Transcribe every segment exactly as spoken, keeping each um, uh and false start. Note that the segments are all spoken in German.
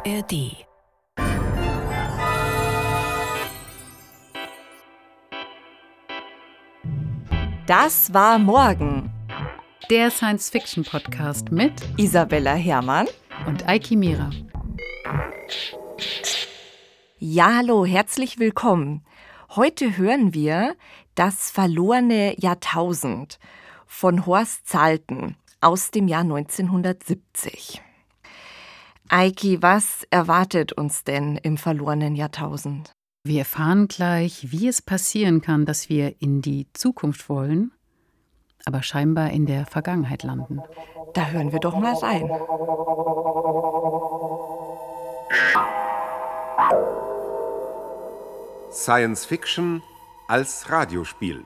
R D. Das war morgen. Der Science-Fiction-Podcast mit Isabella Herrmann und Eiki Mira. Ja, hallo, herzlich willkommen. Heute hören wir Das verlorene Jahrtausend von Horst Zalten aus dem Jahr neunzehnhundertsiebzig. Eiki, was erwartet uns denn im verlorenen Jahrtausend? Wir erfahren gleich, wie es passieren kann, dass wir in die Zukunft wollen, aber scheinbar in der Vergangenheit landen. Da hören wir doch mal rein. Science Fiction als Radiospiel.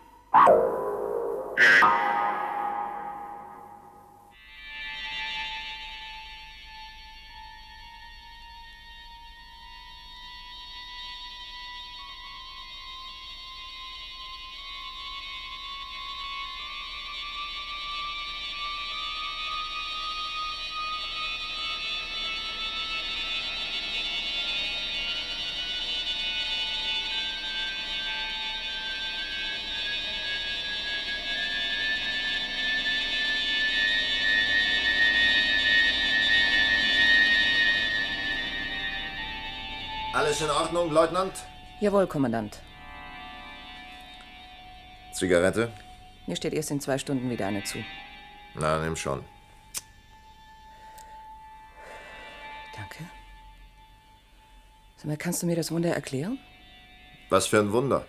Alles in Ordnung, Leutnant? Jawohl, Kommandant. Zigarette? Mir steht erst in zwei Stunden wieder eine zu. Na, nimm schon. Danke. Sag mal, kannst du mir das Wunder erklären? Was für ein Wunder.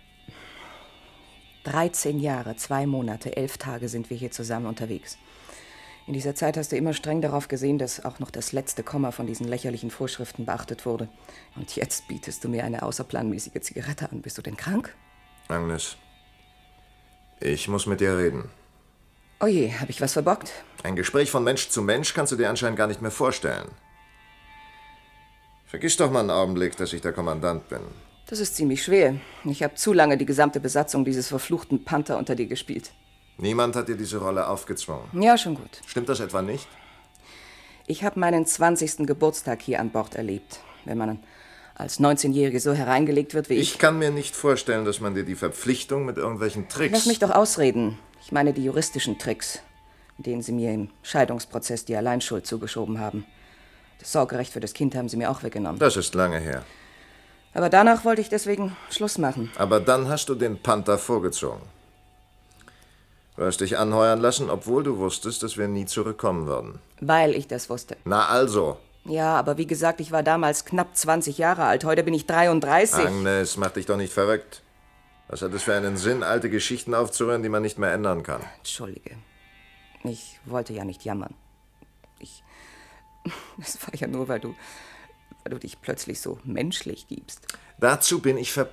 dreizehn Jahre, zwei Monate, elf Tage sind wir hier zusammen unterwegs. In dieser Zeit hast du immer streng darauf gesehen, dass auch noch das letzte Komma von diesen lächerlichen Vorschriften beachtet wurde. Und jetzt bietest du mir eine außerplanmäßige Zigarette an. Bist du denn krank? Agnes, ich muss mit dir reden. Oh je, hab ich was verbockt? Ein Gespräch von Mensch zu Mensch kannst du dir anscheinend gar nicht mehr vorstellen. Vergiss doch mal einen Augenblick, dass ich der Kommandant bin. Das ist ziemlich schwer. Ich habe zu lange die gesamte Besatzung dieses verfluchten Panther unter dir gespielt. Niemand hat dir diese Rolle aufgezwungen. Ja, schon gut. Stimmt das etwa nicht? Ich habe meinen zwanzigsten Geburtstag hier an Bord erlebt. Wenn man als neunzehnjährige so hereingelegt wird wie ich... Ich kann mir nicht vorstellen, dass man dir die Verpflichtung mit irgendwelchen Tricks... Lass mich doch ausreden. Ich meine die juristischen Tricks, mit denen Sie mir im Scheidungsprozess die Alleinschuld zugeschoben haben. Das Sorgerecht für das Kind haben Sie mir auch weggenommen. Das ist lange her. Aber danach wollte ich deswegen Schluss machen. Aber dann hast du den Panther vorgezogen. Du hast dich anheuern lassen, obwohl du wusstest, dass wir nie zurückkommen würden. Weil ich das wusste. Na also. Ja, aber wie gesagt, ich war damals knapp zwanzig Jahre alt. Heute bin ich dreiunddreißig. Agnes, mach dich doch nicht verrückt. Was hat es für einen Sinn, alte Geschichten aufzuhören, die man nicht mehr ändern kann? Entschuldige. Ich wollte ja nicht jammern. Ich... Es war ja nur, weil du... weil du dich plötzlich so menschlich gibst. Dazu bin ich ver...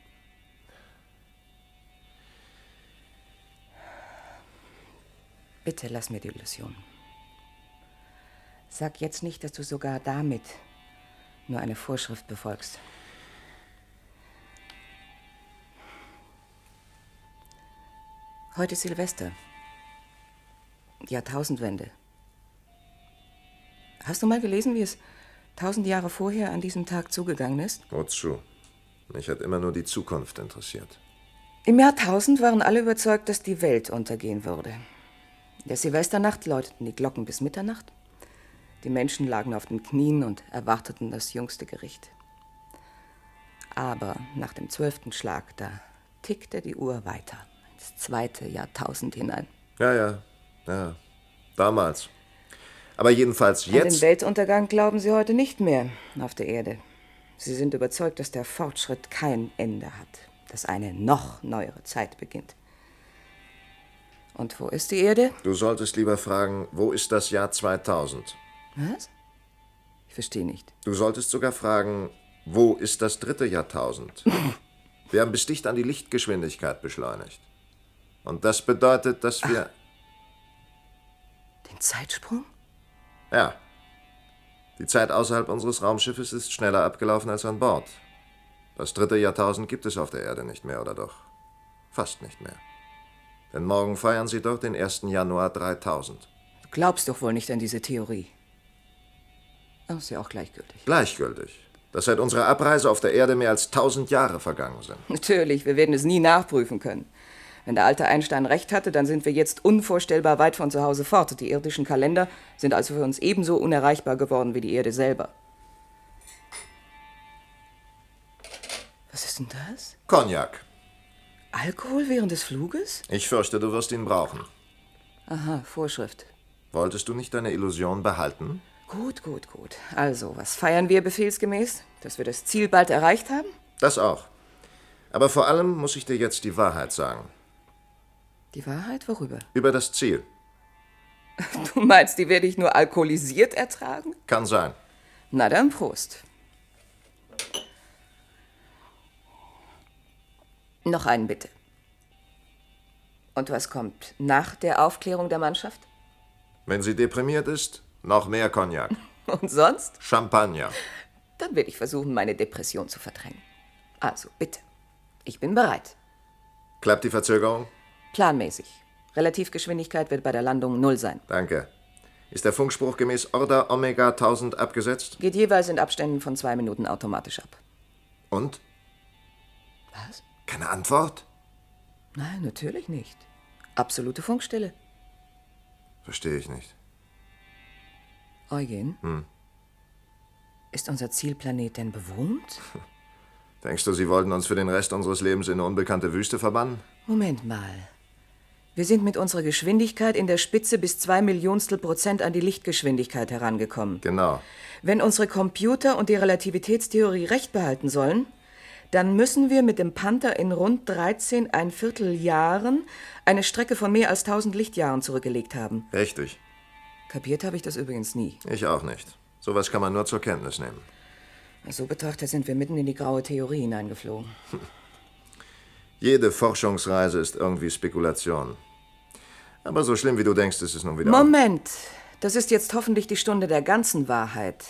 Bitte lass mir die Illusion. Sag jetzt nicht, dass du sogar damit nur eine Vorschrift befolgst. Heute ist Silvester. Die Jahrtausendwende. Hast du mal gelesen, wie es tausend Jahre vorher an diesem Tag zugegangen ist? Wozu? Mich hat immer nur die Zukunft interessiert. Im Jahr tausend waren alle überzeugt, dass die Welt untergehen würde. In der Silvesternacht läuteten die Glocken bis Mitternacht. Die Menschen lagen auf den Knien und erwarteten das jüngste Gericht. Aber nach dem zwölften Schlag, da tickte die Uhr weiter, ins zweite Jahrtausend hinein. Ja, ja, ja, damals. Aber jedenfalls An jetzt... den Weltuntergang glauben sie heute nicht mehr auf der Erde. Sie sind überzeugt, dass der Fortschritt kein Ende hat, dass eine noch neuere Zeit beginnt. Und wo ist die Erde? Du solltest lieber fragen, wo ist das Jahr zweitausend? Was? Ich verstehe nicht. Du solltest sogar fragen, wo ist das dritte Jahrtausend? Wir haben bis dicht an die Lichtgeschwindigkeit beschleunigt. Und das bedeutet, dass wir... Ach, den Zeitsprung? Ja. Die Zeit außerhalb unseres Raumschiffes ist schneller abgelaufen als an Bord. Das dritte Jahrtausend gibt es auf der Erde nicht mehr, oder doch? Fast nicht mehr. Denn morgen feiern sie dort den ersten Januar dreitausend. Du glaubst doch wohl nicht an diese Theorie. Ach, ist ja auch gleichgültig. Gleichgültig. Dass seit unserer Abreise auf der Erde mehr als tausend Jahre vergangen sind. Natürlich, wir werden es nie nachprüfen können. Wenn der alte Einstein recht hatte, dann sind wir jetzt unvorstellbar weit von zu Hause fort. Die irdischen Kalender sind also für uns ebenso unerreichbar geworden wie die Erde selber. Was ist denn das? Cognac. Alkohol während des Fluges? Ich fürchte, du wirst ihn brauchen. Aha, Vorschrift. Wolltest du nicht deine Illusion behalten? Gut, gut, gut. Also, was feiern wir befehlsgemäß? Dass wir das Ziel bald erreicht haben? Das auch. Aber vor allem muss ich dir jetzt die Wahrheit sagen. Die Wahrheit? Worüber? Über das Ziel. Du meinst, die werde ich nur alkoholisiert ertragen? Kann sein. Na dann, Prost. Noch einen bitte. Und was kommt nach der Aufklärung der Mannschaft? Wenn sie deprimiert ist, noch mehr Cognac. Und sonst? Champagner. Dann werde ich versuchen, meine Depression zu verdrängen. Also, bitte. Ich bin bereit. Klappt die Verzögerung? Planmäßig. Relativgeschwindigkeit wird bei der Landung null sein. Danke. Ist der Funkspruch gemäß Order Omega tausend abgesetzt? Geht jeweils in Abständen von zwei Minuten automatisch ab. Und? Was? Keine Antwort? Nein, natürlich nicht. Absolute Funkstille. Verstehe ich nicht. Eugen? Hm. Ist unser Zielplanet denn bewohnt? Denkst du, sie wollten uns für den Rest unseres Lebens in eine unbekannte Wüste verbannen? Moment mal. Wir sind mit unserer Geschwindigkeit in der Spitze bis zwei Millionstel Prozent an die Lichtgeschwindigkeit herangekommen. Genau. Wenn unsere Computer und die Relativitätstheorie recht behalten sollen, dann müssen wir mit dem Panther in rund dreizehn ein Viertel Jahren eine Strecke von mehr als tausend Lichtjahren zurückgelegt haben. Richtig. Kapiert habe ich das übrigens nie. Ich auch nicht. Sowas kann man nur zur Kenntnis nehmen. So betrachtet sind wir mitten in die graue Theorie hineingeflogen. Hm. Jede Forschungsreise ist irgendwie Spekulation. Aber so schlimm, wie du denkst, ist es nun wieder... Moment! Das ist jetzt hoffentlich die Stunde der ganzen Wahrheit.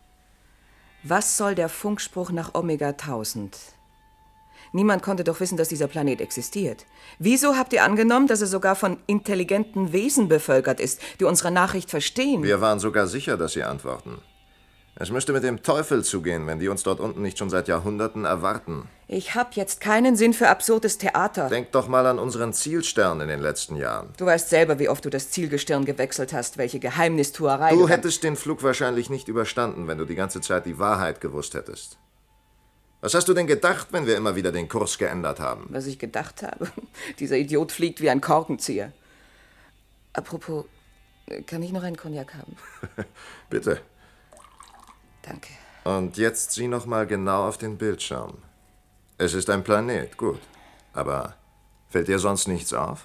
Was soll der Funkspruch nach Omega tausend? Niemand konnte doch wissen, dass dieser Planet existiert. Wieso habt ihr angenommen, dass er sogar von intelligenten Wesen bevölkert ist, die unsere Nachricht verstehen? Wir waren sogar sicher, dass sie antworten. Es müsste mit dem Teufel zugehen, wenn die uns dort unten nicht schon seit Jahrhunderten erwarten. Ich hab jetzt keinen Sinn für absurdes Theater. Denk doch mal an unseren Zielstern in den letzten Jahren. Du weißt selber, wie oft du das Zielgestirn gewechselt hast, welche Geheimnistuerei. Du hättest den Flug wahrscheinlich nicht überstanden, wenn du die ganze Zeit die Wahrheit gewusst hättest. Was hast du denn gedacht, wenn wir immer wieder den Kurs geändert haben? Was ich gedacht habe? Dieser Idiot fliegt wie ein Korkenzieher. Apropos, kann ich noch einen Cognac haben? Bitte. Danke. Und jetzt sieh noch mal genau auf den Bildschirm. Es ist ein Planet, gut. Aber fällt dir sonst nichts auf?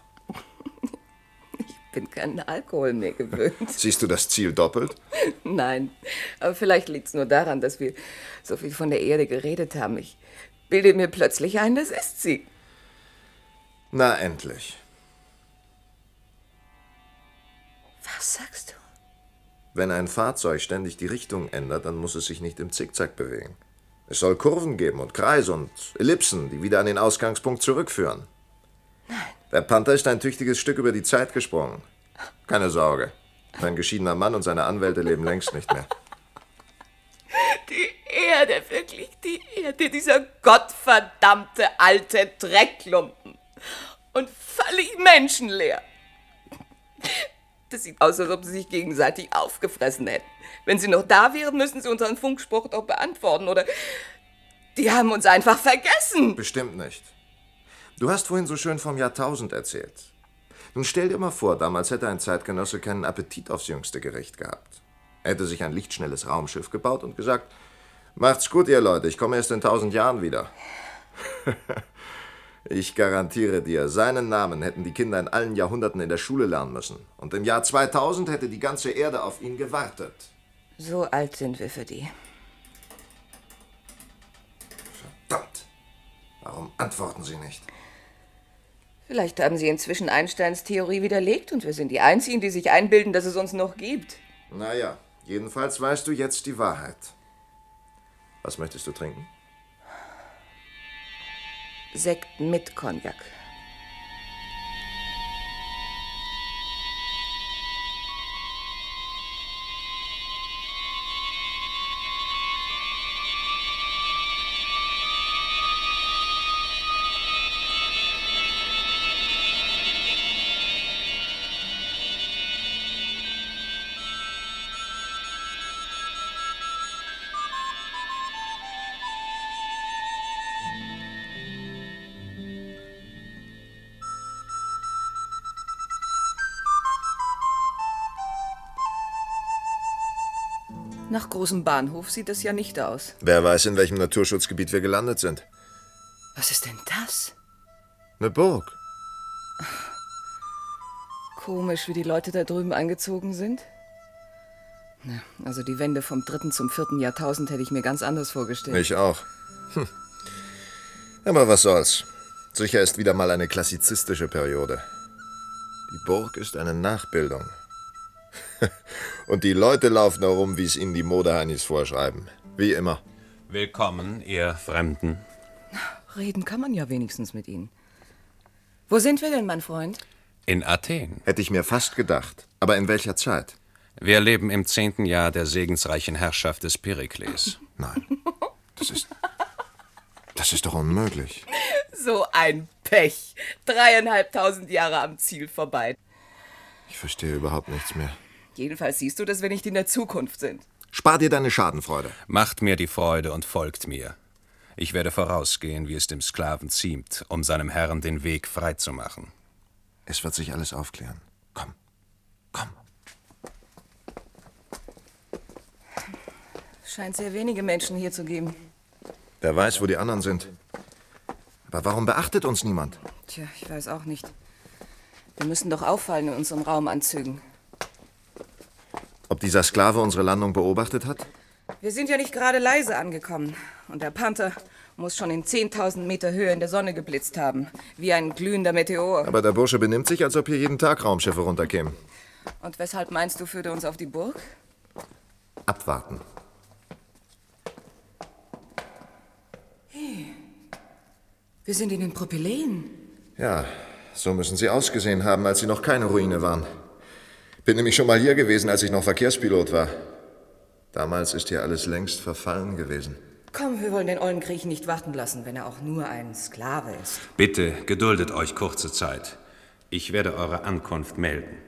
Ich bin keinen Alkohol mehr gewöhnt. Siehst du das Ziel doppelt? Nein, aber vielleicht liegt es nur daran, dass wir so viel von der Erde geredet haben. Ich bilde mir plötzlich ein, das ist sie. Na, endlich. Was sagst du? Wenn ein Fahrzeug ständig die Richtung ändert, dann muss es sich nicht im Zickzack bewegen. Es soll Kurven geben und Kreise und Ellipsen, die wieder an den Ausgangspunkt zurückführen. Nein. Der Panther ist ein tüchtiges Stück über die Zeit gesprungen. Keine Sorge. Ein geschiedener Mann und seine Anwälte leben längst nicht mehr. Die Erde, wirklich die Erde, dieser gottverdammte alte Dreckklumpen. Und völlig menschenleer. Das sieht aus, als ob sie sich gegenseitig aufgefressen hätten. Wenn sie noch da wären, müssen sie unseren Funkspruch doch beantworten, oder? Die haben uns einfach vergessen. Bestimmt nicht. Du hast vorhin so schön vom Jahrtausend erzählt. Nun stell dir mal vor, damals hätte ein Zeitgenosse keinen Appetit aufs jüngste Gericht gehabt. Er hätte sich ein lichtschnelles Raumschiff gebaut und gesagt, macht's gut, ihr Leute, ich komme erst in tausend Jahren wieder. Ich garantiere dir, seinen Namen hätten die Kinder in allen Jahrhunderten in der Schule lernen müssen. Und im Jahr zweitausend hätte die ganze Erde auf ihn gewartet. So alt sind wir für die. Verdammt! Warum antworten sie nicht? Vielleicht haben sie inzwischen Einsteins Theorie widerlegt und wir sind die Einzigen, die sich einbilden, dass es uns noch gibt. Naja, jedenfalls weißt du jetzt die Wahrheit. Was möchtest du trinken? Sekt mit Cognac. Nach großem Bahnhof sieht es ja nicht aus. Wer weiß, in welchem Naturschutzgebiet wir gelandet sind. Was ist denn das? Eine Burg. Komisch, wie die Leute da drüben angezogen sind. Na, also die Wende vom dritten zum vierten Jahrtausend hätte ich mir ganz anders vorgestellt. Ich auch. Hm. Aber was soll's. Sicher ist wieder mal eine klassizistische Periode. Die Burg ist eine Nachbildung. Und die Leute laufen herum, wie es ihnen die Modeheinis vorschreiben. Wie immer. Willkommen, ihr Fremden. Reden kann man ja wenigstens mit ihnen. Wo sind wir denn, mein Freund? In Athen. Hätte ich mir fast gedacht. Aber in welcher Zeit? Wir leben im zehnten Jahr der segensreichen Herrschaft des Perikles. Nein, das ist... Das ist doch unmöglich. So ein Pech. Dreieinhalbtausend Jahre am Ziel vorbei. Ich verstehe überhaupt nichts mehr. Jedenfalls siehst du, dass wir nicht in der Zukunft sind. Spar dir deine Schadenfreude. Macht mir die Freude und folgt mir. Ich werde vorausgehen, wie es dem Sklaven ziemt, um seinem Herrn den Weg frei zu machen. Es wird sich alles aufklären. Komm, komm. Scheint sehr wenige Menschen hier zu geben. Wer weiß, wo die anderen sind. Aber warum beachtet uns niemand? Tja, ich weiß auch nicht. Wir müssen doch auffallen in unseren Raumanzügen. Ob dieser Sklave unsere Landung beobachtet hat? Wir sind ja nicht gerade leise angekommen. Und der Panther muss schon in zehntausend Meter Höhe in der Sonne geblitzt haben. Wie ein glühender Meteor. Aber der Bursche benimmt sich, als ob hier jeden Tag Raumschiffe runterkämen. Und weshalb meinst du, führt er uns auf die Burg? Abwarten. Hey, wir sind in den Propyläen. Ja, so müssen sie ausgesehen haben, als sie noch keine Ruine waren. Bin nämlich schon mal hier gewesen, als ich noch Verkehrspilot war. Damals ist hier alles längst verfallen gewesen. Komm, wir wollen den ollen Griechen nicht warten lassen, wenn er auch nur ein Sklave ist. Bitte, geduldet euch kurze Zeit. Ich werde eure Ankunft melden.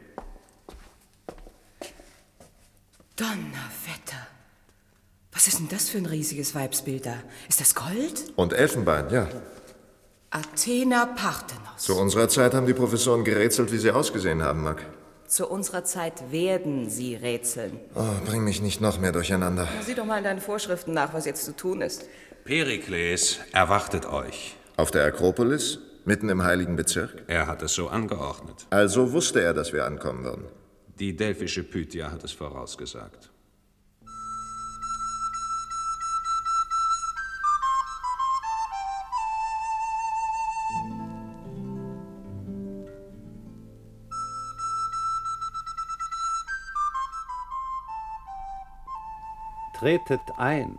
Donnerwetter. Was ist denn das für ein riesiges Weibsbild da? Ist das Gold? Und Elfenbein, ja. Athena Parthenos. Zu unserer Zeit haben die Professoren gerätselt, wie sie ausgesehen haben mag. Zu unserer Zeit werden sie rätseln. Oh, bring mich nicht noch mehr durcheinander. Na, sieh doch mal in deinen Vorschriften nach, was jetzt zu tun ist. Perikles erwartet euch. Auf der Akropolis? Mitten im heiligen Bezirk? Er hat es so angeordnet. Also wusste er, dass wir ankommen würden. Die delphische Pythia hat es vorausgesagt. Tretet ein,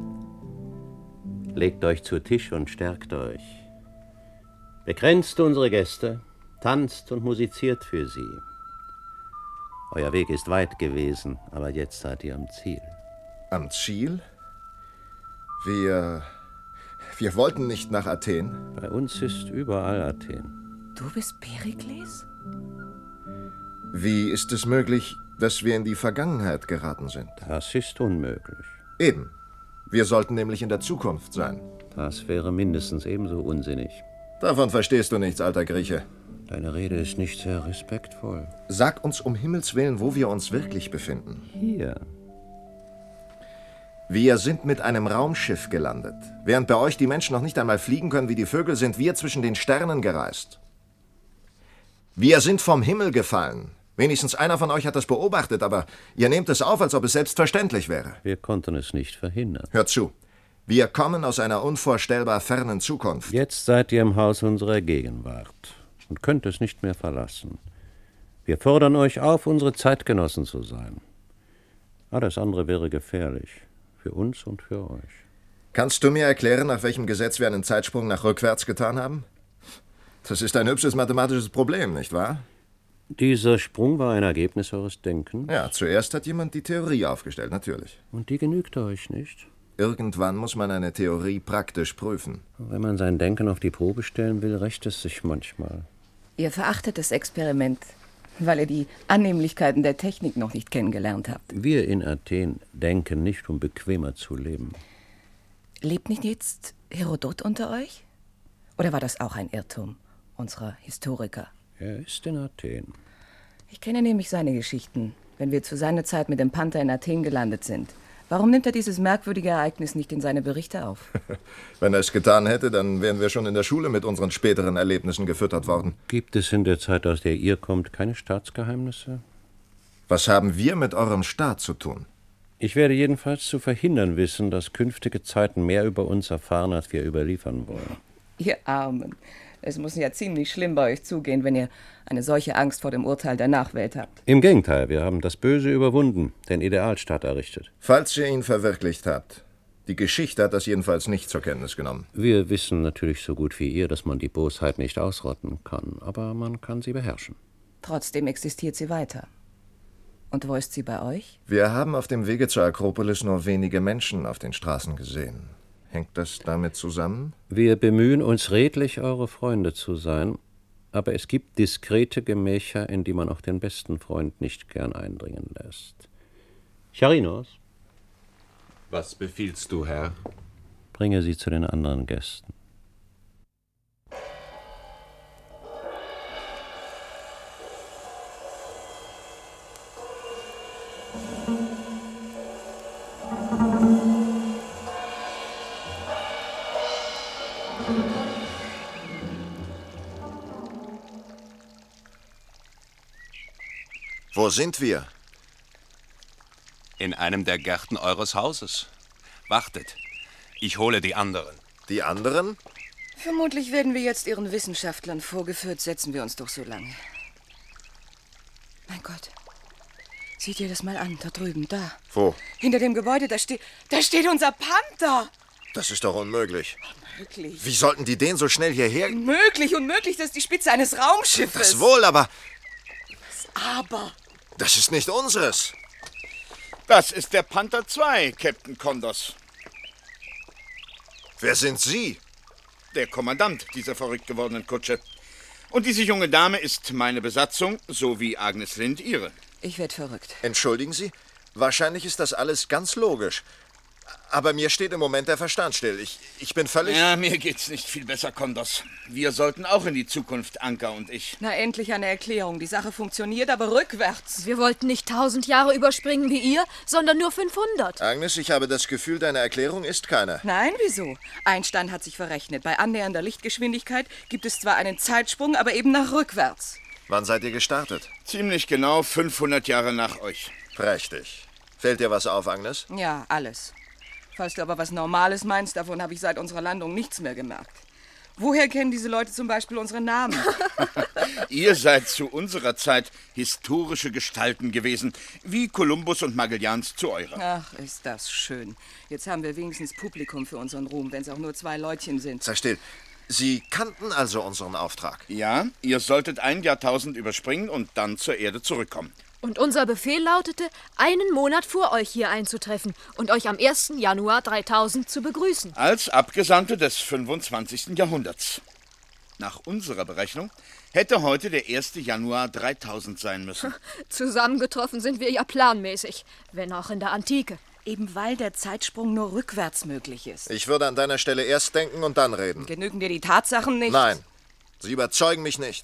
legt euch zu Tisch und stärkt euch. Bekränzt unsere Gäste, tanzt und musiziert für sie. Euer Weg ist weit gewesen, aber jetzt seid ihr am Ziel. Am Ziel? Wir... wir wollten nicht nach Athen. Bei uns ist überall Athen. Du bist Perikles? Wie ist es möglich, dass wir in die Vergangenheit geraten sind? Das ist unmöglich. Eben. Wir sollten nämlich in der Zukunft sein. Das wäre mindestens ebenso unsinnig. Davon verstehst du nichts, alter Grieche. Deine Rede ist nicht sehr respektvoll. Sag uns um Himmels Willen, wo wir uns wirklich befinden. Hier. Wir sind mit einem Raumschiff gelandet. Während bei euch die Menschen noch nicht einmal fliegen können wie die Vögel, sind wir zwischen den Sternen gereist. Wir sind vom Himmel gefallen. Wenigstens einer von euch hat das beobachtet, aber ihr nehmt es auf, als ob es selbstverständlich wäre. Wir konnten es nicht verhindern. Hört zu. Wir kommen aus einer unvorstellbar fernen Zukunft. Jetzt seid ihr im Haus unserer Gegenwart und könnt es nicht mehr verlassen. Wir fordern euch auf, unsere Zeitgenossen zu sein. Alles andere wäre gefährlich. Für uns und für euch. Kannst du mir erklären, nach welchem Gesetz wir einen Zeitsprung nach rückwärts getan haben? Das ist ein hübsches mathematisches Problem, nicht wahr? Dieser Sprung war ein Ergebnis eures Denkens? Ja, zuerst hat jemand die Theorie aufgestellt, natürlich. Und die genügt euch nicht? Irgendwann muss man eine Theorie praktisch prüfen. Wenn man sein Denken auf die Probe stellen will, rächt es sich manchmal. Ihr verachtet das Experiment, weil ihr die Annehmlichkeiten der Technik noch nicht kennengelernt habt. Wir in Athen denken nicht, um bequemer zu leben. Lebt nicht jetzt Herodot unter euch? Oder war das auch ein Irrtum unserer Historiker? Er ist in Athen. Ich kenne nämlich seine Geschichten, wenn wir zu seiner Zeit mit dem Panther in Athen gelandet sind. Warum nimmt er dieses merkwürdige Ereignis nicht in seine Berichte auf? Wenn er es getan hätte, dann wären wir schon in der Schule mit unseren späteren Erlebnissen gefüttert worden. Gibt es in der Zeit, aus der ihr kommt, keine Staatsgeheimnisse? Was haben wir mit eurem Staat zu tun? Ich werde jedenfalls zu verhindern wissen, dass künftige Zeiten mehr über uns erfahren, als wir überliefern wollen. Ihr Armen. Es muss ja ziemlich schlimm bei euch zugehen, wenn ihr eine solche Angst vor dem Urteil der Nachwelt habt. Im Gegenteil, wir haben das Böse überwunden, den Idealstaat errichtet. Falls ihr ihn verwirklicht habt. Die Geschichte hat das jedenfalls nicht zur Kenntnis genommen. Wir wissen natürlich so gut wie ihr, dass man die Bosheit nicht ausrotten kann, aber man kann sie beherrschen. Trotzdem existiert sie weiter. Und wo ist sie bei euch? Wir haben auf dem Wege zur Akropolis nur wenige Menschen auf den Straßen gesehen. Hängt das damit zusammen? Wir bemühen uns redlich, eure Freunde zu sein, aber es gibt diskrete Gemächer, in die man auch den besten Freund nicht gern eindringen lässt. Charinos? Was befiehlst du, Herr? Bringe sie zu den anderen Gästen. Wo sind wir? In einem der Gärten eures Hauses. Wartet, ich hole die anderen. Die anderen? Vermutlich werden wir jetzt ihren Wissenschaftlern vorgeführt. Setzen wir uns doch so lange. Mein Gott. Seht ihr das mal an, da drüben, da. Wo? Hinter dem Gebäude, da steht, da steht unser Panther. Das ist doch unmöglich. Unmöglich. Wie sollten die den so schnell hierher... Unmöglich, unmöglich, das ist die Spitze eines Raumschiffes. Das wohl, aber... Aber... Das ist nicht unseres. Das ist der Panther zwei, Captain Kondos. Wer sind Sie? Der Kommandant dieser verrückt gewordenen Kutsche. Und diese junge Dame ist meine Besatzung, so wie Agnes Lind ihre. Ich werd verrückt. Entschuldigen Sie, wahrscheinlich ist das alles ganz logisch. Aber mir steht im Moment der Verstand still. Ich, ich bin völlig... Ja, mir geht's nicht viel besser, Kondos. Wir sollten auch in die Zukunft, Anker und ich. Na, endlich eine Erklärung. Die Sache funktioniert, aber rückwärts. Wir wollten nicht tausend Jahre überspringen wie ihr, sondern nur fünfhundert. Agnes, ich habe das Gefühl, deine Erklärung ist keine. Nein, wieso? Einstein hat sich verrechnet. Bei annähernder Lichtgeschwindigkeit gibt es zwar einen Zeitsprung, aber eben nach rückwärts. Wann seid ihr gestartet? Ziemlich genau fünfhundert Jahre nach euch. Prächtig. Fällt dir was auf, Agnes? Ja, alles. Falls du aber was Normales meinst, davon habe ich seit unserer Landung nichts mehr gemerkt. Woher kennen diese Leute zum Beispiel unsere Namen? Ihr seid zu unserer Zeit historische Gestalten gewesen, wie Kolumbus und Magellanz zu eurer. Ach, ist das schön. Jetzt haben wir wenigstens Publikum für unseren Ruhm, wenn es auch nur zwei Leutchen sind. Sei still. Sie kannten also unseren Auftrag? Ja, ihr solltet ein Jahrtausend überspringen und dann zur Erde zurückkommen. Und unser Befehl lautete, einen Monat vor euch hier einzutreffen und euch am ersten Januar dreitausend zu begrüßen. Als Abgesandte des fünfundzwanzigsten Jahrhunderts. Nach unserer Berechnung hätte heute der erste Januar dreitausend sein müssen. Zusammengetroffen sind wir ja planmäßig, wenn auch in der Antike. Eben weil der Zeitsprung nur rückwärts möglich ist. Ich würde an deiner Stelle erst denken und dann reden. Genügen dir die Tatsachen nicht? Nein, sie überzeugen mich nicht.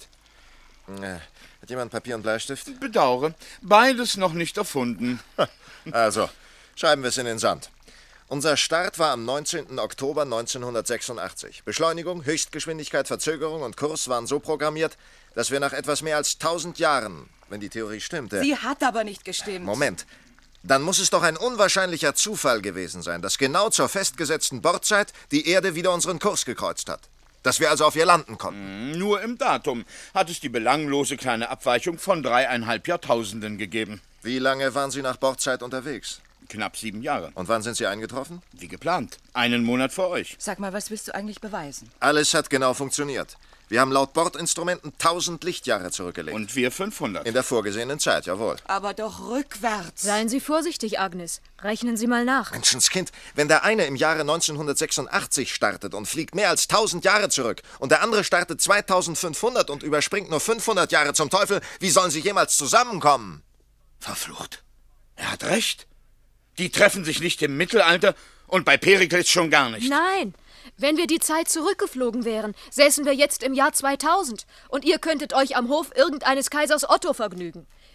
Hat jemand Papier und Bleistift? Bedauere, beides noch nicht erfunden. Also, schreiben wir es in den Sand. Unser Start war am neunzehnten Oktober neunzehnhundertsechsundachtzig. Beschleunigung, Höchstgeschwindigkeit, Verzögerung und Kurs waren so programmiert, dass wir nach etwas mehr als tausend Jahren, wenn die Theorie stimmte... Sie hat aber nicht gestimmt. Moment. Dann muss es doch ein unwahrscheinlicher Zufall gewesen sein, dass genau zur festgesetzten Bordzeit die Erde wieder unseren Kurs gekreuzt hat. Dass wir also auf ihr landen konnten. Nur im Datum hat es die belanglose kleine Abweichung von dreieinhalb Jahrtausenden gegeben. Wie lange waren Sie nach Bordzeit unterwegs? Knapp sieben Jahre. Und wann sind Sie eingetroffen? Wie geplant. Einen Monat vor euch. Sag mal, was willst du eigentlich beweisen? Alles hat genau funktioniert. Wir haben laut Bordinstrumenten tausend Lichtjahre zurückgelegt. Und wir fünfhundert. In der vorgesehenen Zeit, jawohl. Aber doch rückwärts. Seien Sie vorsichtig, Agnes. Rechnen Sie mal nach. Menschenskind, wenn der eine im Jahre neunzehnhundertsechsundachtzig startet und fliegt mehr als tausend Jahre zurück und der andere startet zweitausendfünfhundert und überspringt nur fünfhundert Jahre zum Teufel, wie sollen sie jemals zusammenkommen? Verflucht. Er hat recht. Die treffen sich nicht im Mittelalter und bei Perikles schon gar nicht. Nein. Wenn wir die Zeit zurückgeflogen wären, säßen wir jetzt im Jahr zweitausend und ihr könntet euch am Hof irgendeines Kaisers Otto vergnügen.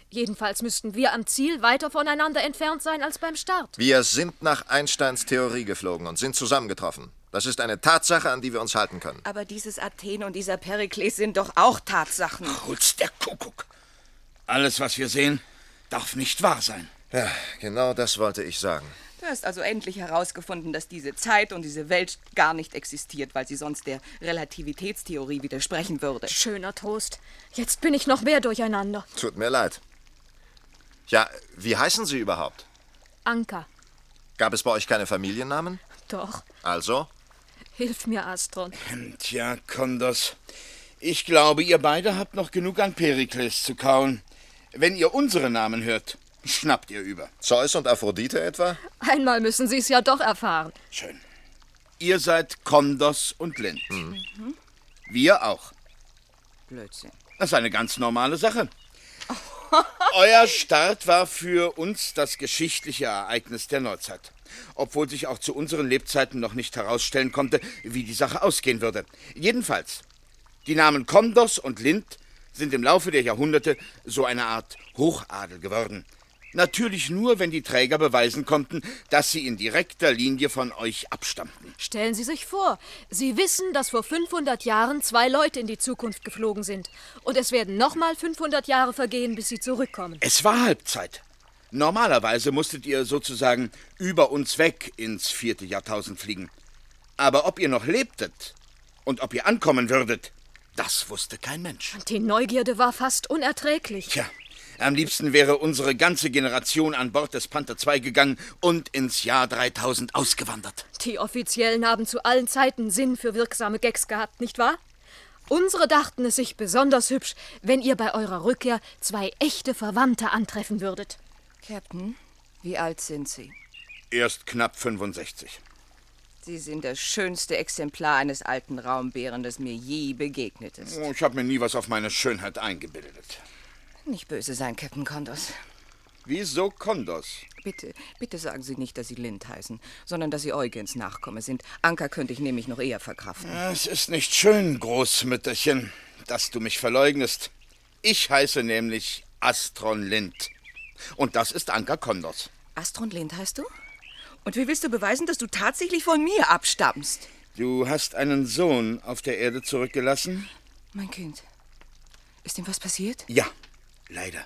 Jedenfalls müssten wir am Ziel weiter voneinander entfernt sein als beim Start. Wir sind nach Einsteins Theorie geflogen und sind zusammengetroffen. Das ist eine Tatsache, an die wir uns halten können. Aber dieses Athen und dieser Perikles sind doch auch Tatsachen. Hol's der Kuckuck. Alles, was wir sehen, darf nicht wahr sein. Ja, genau das wollte ich sagen. Du hast also endlich herausgefunden, dass diese Zeit und diese Welt gar nicht existiert, weil sie sonst der Relativitätstheorie widersprechen würde. Schöner Trost. Jetzt bin ich noch mehr durcheinander. Tut mir leid. Ja, wie heißen Sie überhaupt? Anka. Gab es bei euch keine Familiennamen? Doch. Also? Hilf mir, Astron. Tja, Kondos, ich glaube, ihr beide habt noch genug an Perikles zu kauen. Wenn ihr unsere Namen hört, schnappt ihr über. Zeus und Aphrodite etwa? Einmal müssen Sie es ja doch erfahren. Schön. Ihr seid Kondos und Lind. Mhm. Wir auch. Blödsinn. Das ist eine ganz normale Sache. Euer Start war für uns das geschichtliche Ereignis der Neuzeit. Obwohl sich auch zu unseren Lebzeiten noch nicht herausstellen konnte, wie die Sache ausgehen würde. Jedenfalls, die Namen Kondos und Lind sind im Laufe der Jahrhunderte so eine Art Hochadel geworden. Natürlich nur, wenn die Träger beweisen konnten, dass sie in direkter Linie von euch abstammten. Stellen Sie sich vor, Sie wissen, dass vor fünfhundert Jahren zwei Leute in die Zukunft geflogen sind. Und es werden nochmal fünfhundert Jahre vergehen, bis sie zurückkommen. Es war Halbzeit. Normalerweise musstet ihr sozusagen über uns weg ins vierte Jahrtausend fliegen. Aber ob ihr noch lebtet und ob ihr ankommen würdet, das wusste kein Mensch. Die Neugierde war fast unerträglich. Tja, am liebsten wäre unsere ganze Generation an Bord des Panther zwei gegangen und ins Jahr dreitausend ausgewandert. Die Offiziellen haben zu allen Zeiten Sinn für wirksame Gags gehabt, nicht wahr? Unsere dachten es sich besonders hübsch, wenn ihr bei eurer Rückkehr zwei echte Verwandte antreffen würdet. Captain, wie alt sind Sie? Erst knapp fünfundsechzig. Sie sind das schönste Exemplar eines alten Raumbären, das mir je begegnet ist. Oh, ich habe mir nie was auf meine Schönheit eingebildet. Nicht böse sein, Captain Kondos. Wieso Kondos? Bitte, bitte sagen Sie nicht, dass Sie Lind heißen, sondern dass Sie Eugens Nachkomme sind. Anka könnte ich nämlich noch eher verkraften. Es ist nicht schön, Großmütterchen, dass du mich verleugnest. Ich heiße nämlich Astron Lind. Und das ist Anka Kondos. Astron Lind heißt du? Und wie willst du beweisen, dass du tatsächlich von mir abstammst? Du hast einen Sohn auf der Erde zurückgelassen? Mein Kind. Ist ihm was passiert? Ja, leider.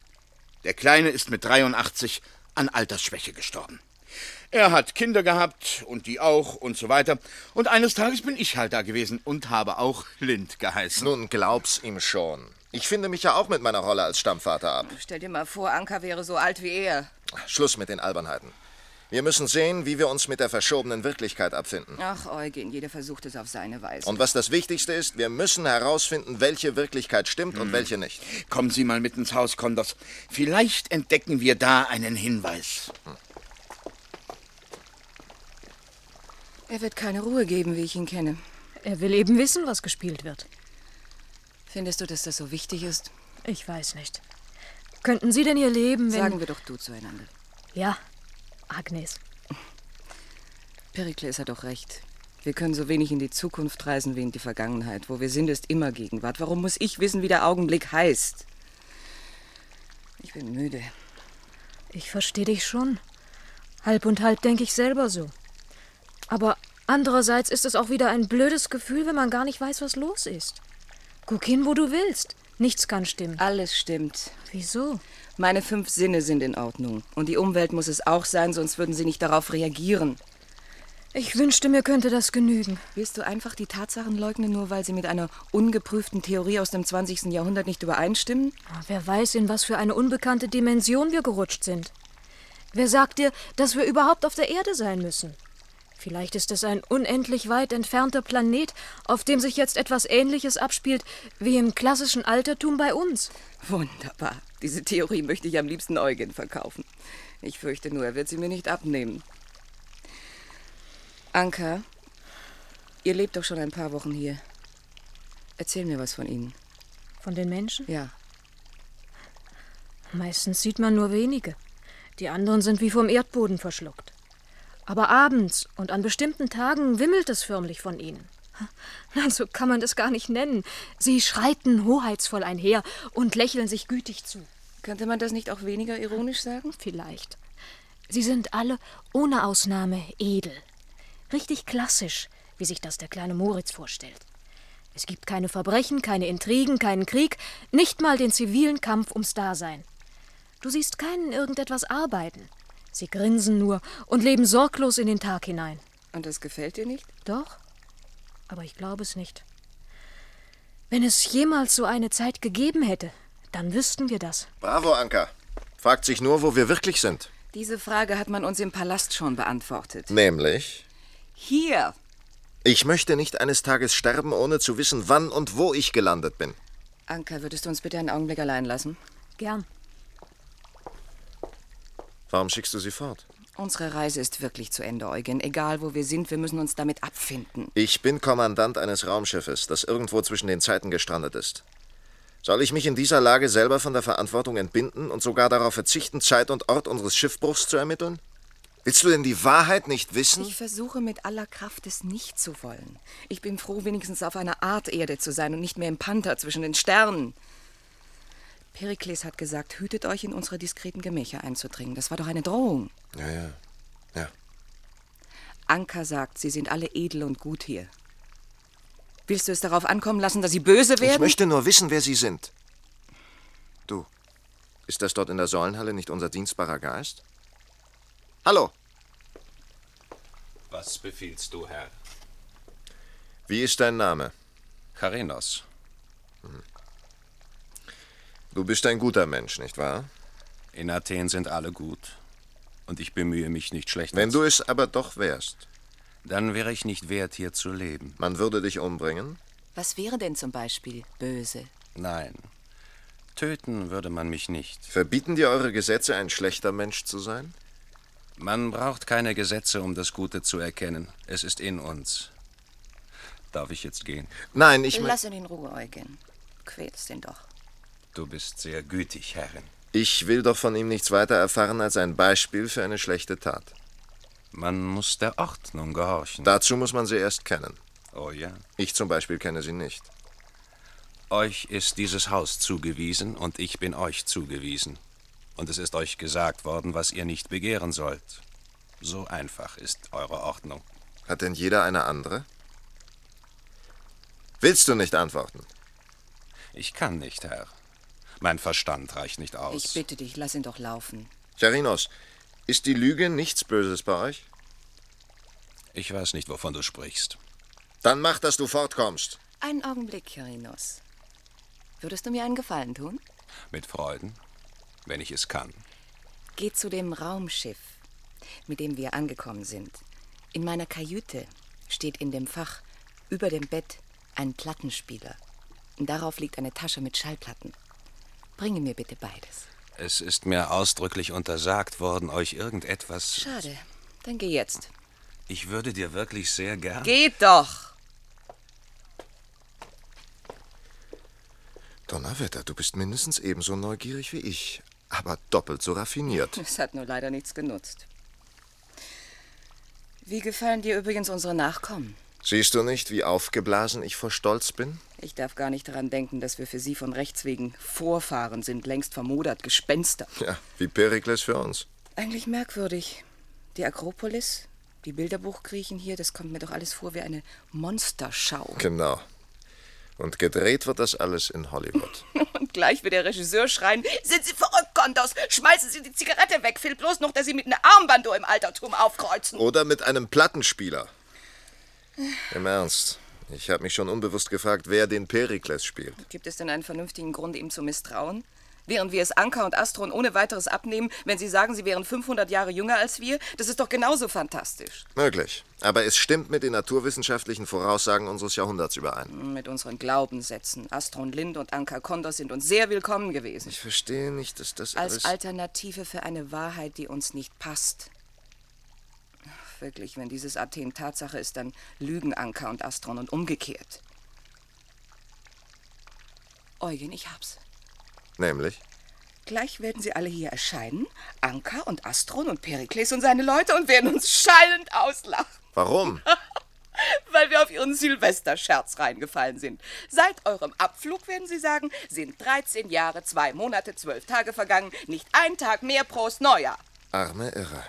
Der Kleine ist mit dreiundachtzig an Altersschwäche gestorben. Er hat Kinder gehabt und die auch und so weiter. Und eines Tages bin ich halt da gewesen und habe auch Lind geheißen. Nun glaub's ihm schon. Ich finde mich ja auch mit meiner Rolle als Stammvater ab. Stell dir mal vor, Anka wäre so alt wie er. Schluss mit den Albernheiten. Wir müssen sehen, wie wir uns mit der verschobenen Wirklichkeit abfinden. Ach, Eugen, jeder versucht es auf seine Weise. Und was das Wichtigste ist, wir müssen herausfinden, welche Wirklichkeit stimmt hm. und welche nicht. Kommen Sie mal mit ins Haus, Kondos. Vielleicht entdecken wir da einen Hinweis. Hm. Er wird keine Ruhe geben, wie ich ihn kenne. Er will eben wissen, was gespielt wird. Findest du, dass das so wichtig ist? Ich weiß nicht. Könnten Sie denn Ihr Leben, wenn... Sagen wir doch du zueinander. Ja, Agnes. Perikles hat doch recht. Wir können so wenig in die Zukunft reisen wie in die Vergangenheit. Wo wir sind, ist immer Gegenwart. Warum muss ich wissen, wie der Augenblick heißt? Ich bin müde. Ich verstehe dich schon. Halb und halb denke ich selber so. Aber andererseits ist es auch wieder ein blödes Gefühl, wenn man gar nicht weiß, was los ist. Guck hin, wo du willst. Nichts kann stimmen. Alles stimmt. Wieso? Meine fünf Sinne sind in Ordnung. Und die Umwelt muss es auch sein, sonst würden sie nicht darauf reagieren. Ich wünschte, mir könnte das genügen. Willst du einfach die Tatsachen leugnen, nur weil sie mit einer ungeprüften Theorie aus dem zwanzigsten Jahrhundert nicht übereinstimmen? Wer weiß, in was für eine unbekannte Dimension wir gerutscht sind. Wer sagt dir, dass wir überhaupt auf der Erde sein müssen? Vielleicht ist es ein unendlich weit entfernter Planet, auf dem sich jetzt etwas Ähnliches abspielt wie im klassischen Altertum bei uns. Wunderbar. Diese Theorie möchte ich am liebsten Eugen verkaufen. Ich fürchte nur, er wird sie mir nicht abnehmen. Anka, ihr lebt doch schon ein paar Wochen hier. Erzähl mir was von ihnen. Von den Menschen? Ja. Meistens sieht man nur wenige. Die anderen sind wie vom Erdboden verschluckt. Aber abends und an bestimmten Tagen wimmelt es förmlich von ihnen. Nein, so kann man das gar nicht nennen. Sie schreiten hoheitsvoll einher und lächeln sich gütig zu. Könnte man das nicht auch weniger ironisch sagen? Vielleicht. Sie sind alle ohne Ausnahme edel. Richtig klassisch, wie sich das der kleine Moritz vorstellt. Es gibt keine Verbrechen, keine Intrigen, keinen Krieg, nicht mal den zivilen Kampf ums Dasein. Du siehst keinen irgendetwas arbeiten. Sie grinsen nur und leben sorglos in den Tag hinein. Und das gefällt dir nicht? Doch, aber ich glaube es nicht. Wenn es jemals so eine Zeit gegeben hätte, dann wüssten wir das. Bravo, Anka. Fragt sich nur, wo wir wirklich sind. Diese Frage hat man uns im Palast schon beantwortet. Nämlich? Hier. Ich möchte nicht eines Tages sterben, ohne zu wissen, wann und wo ich gelandet bin. Anka, würdest du uns bitte einen Augenblick allein lassen? Gern. Warum schickst du sie fort? Unsere Reise ist wirklich zu Ende, Eugen. Egal, wo wir sind, wir müssen uns damit abfinden. Ich bin Kommandant eines Raumschiffes, das irgendwo zwischen den Zeiten gestrandet ist. Soll ich mich in dieser Lage selber von der Verantwortung entbinden und sogar darauf verzichten, Zeit und Ort unseres Schiffbruchs zu ermitteln? Willst du denn die Wahrheit nicht wissen? Ich versuche mit aller Kraft, es nicht zu wollen. Ich bin froh, wenigstens auf einer Art Erde zu sein und nicht mehr im Panther zwischen den Sternen. Perikles hat gesagt, hütet euch, in unsere diskreten Gemächer einzudringen. Das war doch eine Drohung. Ja, ja, ja. Anka sagt, sie sind alle edel und gut hier. Willst du es darauf ankommen lassen, dass sie böse werden? Ich möchte nur wissen, wer sie sind. Du, ist das dort in der Säulenhalle nicht unser dienstbarer Geist? Hallo. Was befiehlst du, Herr? Wie ist dein Name? Charinos. Hm. Du bist ein guter Mensch, nicht wahr? In Athen sind alle gut. Und ich bemühe mich nicht schlecht. Wenn du es aber doch wärst. Dann wäre ich nicht wert, hier zu leben. Man würde dich umbringen? Was wäre denn zum Beispiel böse? Nein. Töten würde man mich nicht. Verbieten dir eure Gesetze, ein schlechter Mensch zu sein? Man braucht keine Gesetze, um das Gute zu erkennen. Es ist in uns. Darf ich jetzt gehen? Nein, ich... Lass ihn in Ruhe, Eugen. Du quälst ihn doch. Du bist sehr gütig, Herrin. Ich will doch von ihm nichts weiter erfahren als ein Beispiel für eine schlechte Tat. Man muss der Ordnung gehorchen. Dazu muss man sie erst kennen. Oh ja? Ich zum Beispiel kenne sie nicht. Euch ist dieses Haus zugewiesen und ich bin euch zugewiesen. Und es ist euch gesagt worden, was ihr nicht begehren sollt. So einfach ist eure Ordnung. Hat denn jeder eine andere? Willst du nicht antworten? Ich kann nicht, Herr. Mein Verstand reicht nicht aus. Ich bitte dich, lass ihn doch laufen. Charinos, ist die Lüge nichts Böses bei euch? Ich weiß nicht, wovon du sprichst. Dann mach, dass du fortkommst. Einen Augenblick, Charinos. Würdest du mir einen Gefallen tun? Mit Freuden, wenn ich es kann. Geh zu dem Raumschiff, mit dem wir angekommen sind. In meiner Kajüte steht in dem Fach über dem Bett ein Plattenspieler. Darauf liegt eine Tasche mit Schallplatten. Bringe mir bitte beides. Es ist mir ausdrücklich untersagt worden, euch irgendetwas... Schade. Dann geh jetzt. Ich würde dir wirklich sehr gern... Geht doch! Donnerwetter, du bist mindestens ebenso neugierig wie ich, aber doppelt so raffiniert. Es hat nur leider nichts genutzt. Wie gefallen dir übrigens unsere Nachkommen? Siehst du nicht, wie aufgeblasen ich vor Stolz bin? Ich darf gar nicht daran denken, dass wir für sie von Rechts wegen Vorfahren sind, längst vermodert, Gespenster. Ja, wie Perikles für uns. Eigentlich merkwürdig. Die Akropolis, die Bilderbuchgriechen hier, das kommt mir doch alles vor wie eine Monsterschau. Genau. Und gedreht wird das alles in Hollywood. Und gleich wird der Regisseur schreien, sind Sie verrückt, Kondos? Schmeißen Sie die Zigarette weg, fehlt bloß noch, dass Sie mit einer Armbanduhr im Altertum aufkreuzen. Oder mit einem Plattenspieler. Im Ernst, ich habe mich schon unbewusst gefragt, wer den Perikles spielt. Gibt es denn einen vernünftigen Grund, ihm zu misstrauen? Während wir es Anka und Astron ohne weiteres abnehmen, wenn sie sagen, sie wären fünfhundert Jahre jünger als wir? Das ist doch genauso fantastisch. Möglich. Aber es stimmt mit den naturwissenschaftlichen Voraussagen unseres Jahrhunderts überein. Mit unseren Glaubenssätzen. Astron Lind und Anka Kondos sind uns sehr willkommen gewesen. Ich verstehe nicht, dass das Als alles... Alternative für eine Wahrheit, die uns nicht passt. Wirklich, wenn dieses Athen Tatsache ist, dann lügen Anka und Astron und umgekehrt. Eugen, ich hab's. Nämlich? Gleich werden sie alle hier erscheinen, Anka und Astron und Perikles und seine Leute, und werden uns schallend auslachen. Warum? Weil wir auf Ihren Silvesterscherz reingefallen sind. Seit eurem Abflug, werden Sie sagen, sind dreizehn Jahre, zwei Monate, zwölf Tage vergangen. Nicht ein Tag mehr. Prost Neujahr. Arme Irre.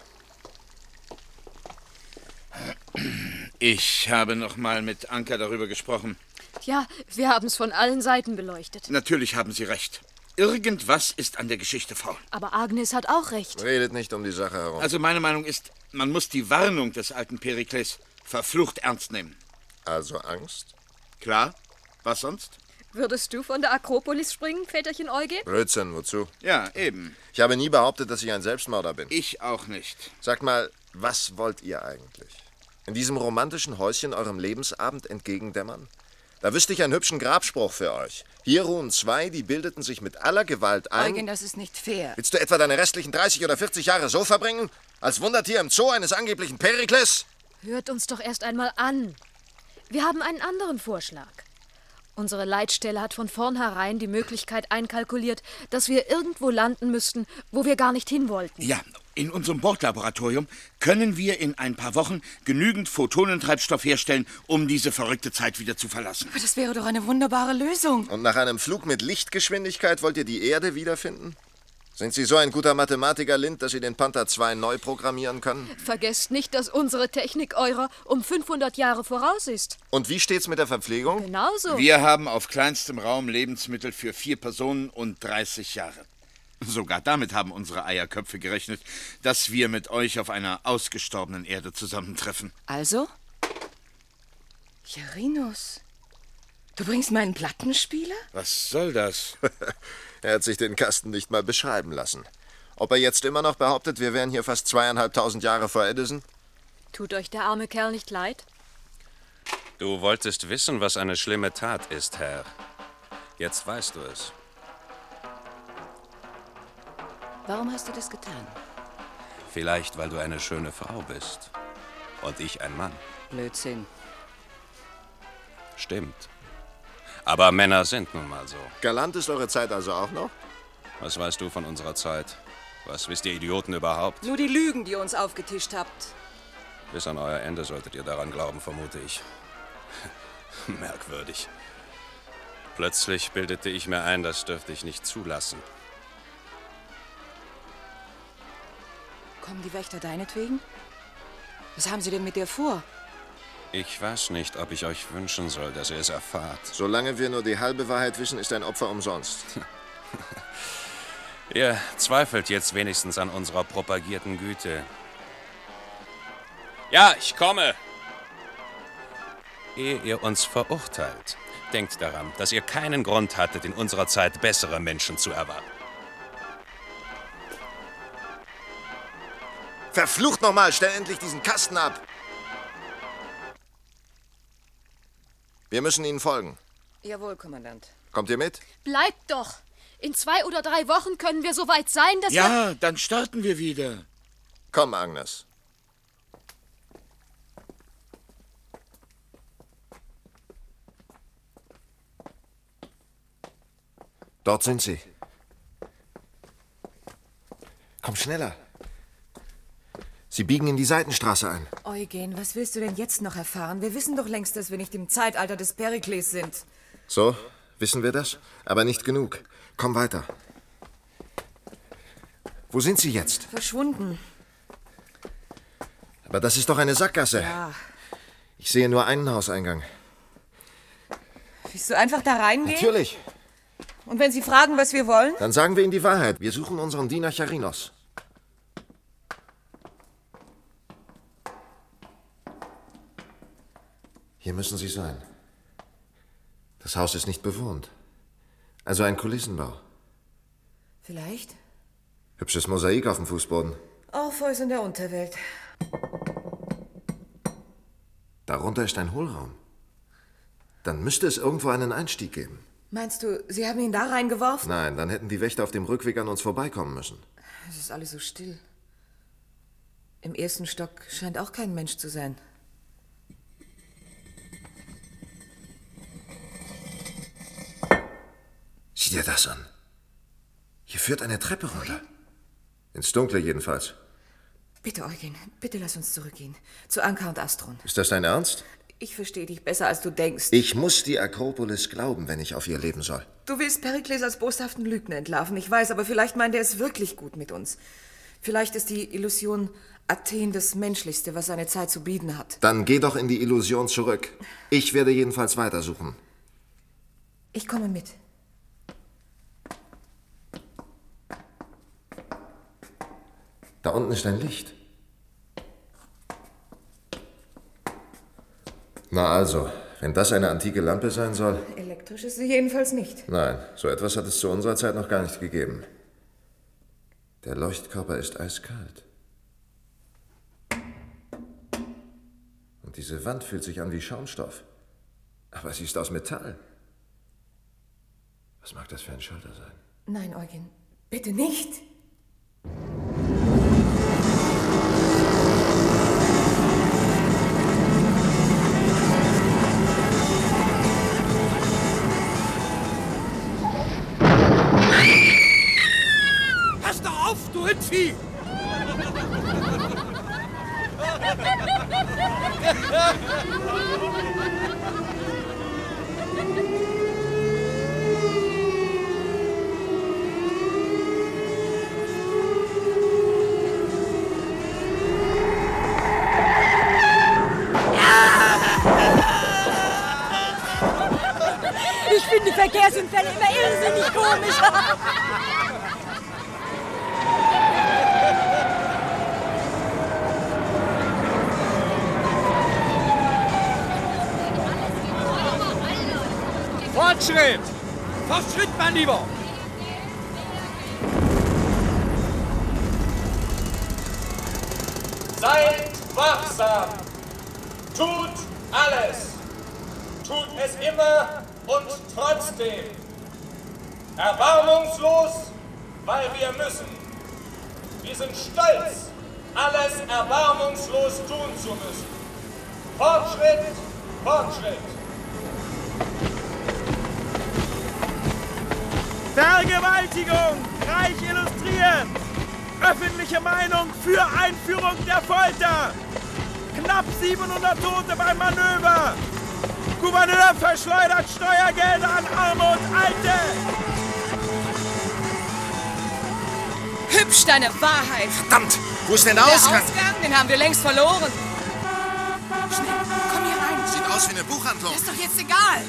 Ich habe noch mal mit Anka darüber gesprochen. Ja, wir haben es von allen Seiten beleuchtet. Natürlich haben Sie recht. Irgendwas ist an der Geschichte faul. Aber Agnes hat auch recht. Redet nicht um die Sache herum. Also meine Meinung ist, man muss die Warnung des alten Perikles verflucht ernst nehmen. Also Angst? Klar. Was sonst? Würdest du von der Akropolis springen, Väterchen Eugen? Blödsinn, wozu? Ja, eben. Ich habe nie behauptet, dass ich ein Selbstmörder bin. Ich auch nicht. Sagt mal, was wollt ihr eigentlich? In diesem romantischen Häuschen eurem Lebensabend entgegendämmern? Da wüsste ich einen hübschen Grabspruch für euch. Hier ruhen zwei, die bildeten sich mit aller Gewalt ein. Eugen, das ist nicht fair. Willst du etwa deine restlichen dreißig oder vierzig Jahre so verbringen? Als Wundertier im Zoo eines angeblichen Perikles? Hört uns doch erst einmal an. Wir haben einen anderen Vorschlag. Unsere Leitstelle hat von vornherein die Möglichkeit einkalkuliert, dass wir irgendwo landen müssten, wo wir gar nicht hin wollten. Ja, in unserem Bordlaboratorium können wir in ein paar Wochen genügend Photonentreibstoff herstellen, um diese verrückte Zeit wieder zu verlassen. Aber das wäre doch eine wunderbare Lösung. Und nach einem Flug mit Lichtgeschwindigkeit wollt ihr die Erde wiederfinden? Sind Sie so ein guter Mathematiker, Lind, dass Sie den Panther zwei neu programmieren können? Vergesst nicht, dass unsere Technik eurer um fünfhundert Jahre voraus ist. Und wie steht's mit der Verpflegung? Genauso. Wir haben auf kleinstem Raum Lebensmittel für vier Personen und dreißig Jahre. Sogar damit haben unsere Eierköpfe gerechnet, dass wir mit euch auf einer ausgestorbenen Erde zusammentreffen. Also? Charinos, du bringst meinen Plattenspieler? Was soll das? Er hat sich den Kasten nicht mal beschreiben lassen. Ob er jetzt immer noch behauptet, wir wären hier fast zweieinhalbtausend Jahre vor Edison? Tut euch der arme Kerl nicht leid? Du wolltest wissen, was eine schlimme Tat ist, Herr. Jetzt weißt du es. Warum hast du das getan? Vielleicht, weil du eine schöne Frau bist. Und ich ein Mann. Blödsinn. Stimmt. Aber Männer sind nun mal so. Galant ist eure Zeit also auch noch? Was weißt du von unserer Zeit? Was wisst ihr Idioten überhaupt? Nur die Lügen, die ihr uns aufgetischt habt. Bis an euer Ende solltet ihr daran glauben, vermute ich. Merkwürdig. Plötzlich bildete ich mir ein, das dürfte ich nicht zulassen. Kommen die Wächter deinetwegen? Was haben sie denn mit dir vor? Ich weiß nicht, ob ich euch wünschen soll, dass ihr es erfahrt. Solange wir nur die halbe Wahrheit wissen, ist ein Opfer umsonst. Ihr zweifelt jetzt wenigstens an unserer propagierten Güte. Ja, ich komme! Ehe ihr uns verurteilt, denkt daran, dass ihr keinen Grund hattet, in unserer Zeit bessere Menschen zu erwarten. Verflucht nochmal, stell endlich diesen Kasten ab! Wir müssen Ihnen folgen. Jawohl, Kommandant. Kommt ihr mit? Bleibt doch! In zwei oder drei Wochen können wir so weit sein, dass wir... Ja, dann starten wir wieder. Komm, Agnes. Dort sind sie. Komm schneller. Sie biegen in die Seitenstraße ein. Eugen, was willst du denn jetzt noch erfahren? Wir wissen doch längst, dass wir nicht im Zeitalter des Perikles sind. So, wissen wir das? Aber nicht genug. Komm weiter. Wo sind Sie jetzt? Verschwunden. Aber das ist doch eine Sackgasse. Ja. Ich sehe nur einen Hauseingang. Willst du einfach da reingehen? Natürlich. Und wenn sie fragen, was wir wollen? Dann sagen wir ihnen die Wahrheit. Wir suchen unseren Diener Charinos. Hier müssen Sie sein. Das Haus ist nicht bewohnt. Also ein Kulissenbau. Vielleicht. Hübsches Mosaik auf dem Fußboden. Orpheus in der Unterwelt. Darunter ist ein Hohlraum. Dann müsste es irgendwo einen Einstieg geben. Meinst du, sie haben ihn da reingeworfen? Nein, dann hätten die Wächter auf dem Rückweg an uns vorbeikommen müssen. Es ist alles so still. Im ersten Stock scheint auch kein Mensch zu sein. Sieh dir das an. Hier führt eine Treppe runter. Ins Dunkle jedenfalls. Bitte, Eugen, bitte lass uns zurückgehen. Zu Anka und Astron. Ist das dein Ernst? Ich verstehe dich besser, als du denkst. Ich muss die Akropolis glauben, wenn ich auf ihr leben soll. Du willst Perikles als boshaften Lügner entlarven, ich weiß, aber vielleicht meint er es wirklich gut mit uns. Vielleicht ist die Illusion Athen das Menschlichste, was seine Zeit zu bieten hat. Dann geh doch in die Illusion zurück. Ich werde jedenfalls weitersuchen. Ich komme mit. Da unten ist ein Licht. Na also, wenn das eine antike Lampe sein soll... Elektrisch ist sie jedenfalls nicht. Nein, so etwas hat es zu unserer Zeit noch gar nicht gegeben. Der Leuchtkörper ist eiskalt. Und diese Wand fühlt sich an wie Schaumstoff. Aber sie ist aus Metall. Was mag das für ein Schalter sein? Nein, Eugen, bitte nicht. Pass doch auf, du Hündvieh! Ich finde Verkehrsunfälle immer irrsinnig komisch. Fortschritt! Fortschritt, mein Lieber! Seid wachsam! Tut alles! Tut es immer und trotzdem! Erbarmungslos, weil wir müssen! Wir sind stolz, alles erbarmungslos tun zu müssen! Fortschritt! Fortschritt! Vergewaltigung, reich illustriert. Öffentliche Meinung für Einführung der Folter. Knapp siebenhundert Tote beim Manöver. Gouverneur verschleudert Steuergelder an Arme und Alte. Hübsch, deine Wahrheit. Verdammt, wo ist denn der, der Ausgang? Ausgang? Den haben wir längst verloren. Schnell, komm hier rein. Sieht aus wie eine Buchhandlung. Ist doch jetzt egal.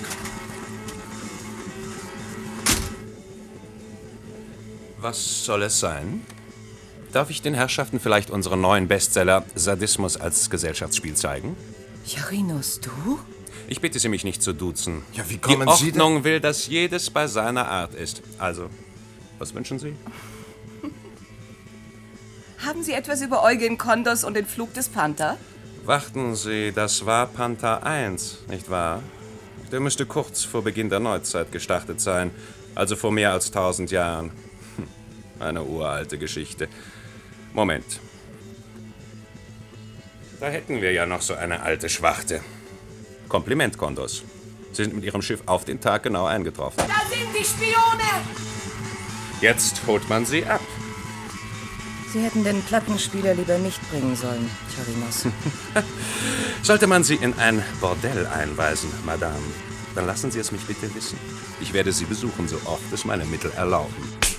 Was soll es sein? Darf ich den Herrschaften vielleicht unseren neuen Bestseller Sadismus als Gesellschaftsspiel zeigen? Charinos, du? Ich bitte Sie, mich nicht zu duzen. Ja, wie kommen Die Sie denn? Ordnung will, dass jedes bei seiner Art ist. Also, was wünschen Sie? Haben Sie etwas über Eugen Kondos und den Flug des Panther? Warten Sie, das war Panther eins, nicht wahr? Der müsste kurz vor Beginn der Neuzeit gestartet sein, also vor mehr als tausend Jahren. Eine uralte Geschichte. Moment. Da hätten wir ja noch so eine alte Schwachte. Kompliment, Kondos. Sie sind mit Ihrem Schiff auf den Tag genau eingetroffen. Da sind die Spione! Jetzt holt man sie ab. Sie hätten den Plattenspieler lieber nicht bringen sollen, Charinos. Sollte man Sie in ein Bordell einweisen, Madame, dann lassen Sie es mich bitte wissen. Ich werde Sie besuchen, so oft es meine Mittel erlauben.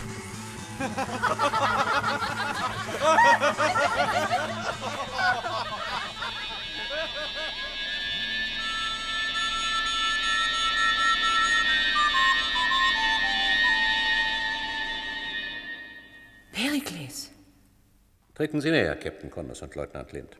Perikles. Treten Sie näher, Captain Kondos und Leutnant Lind.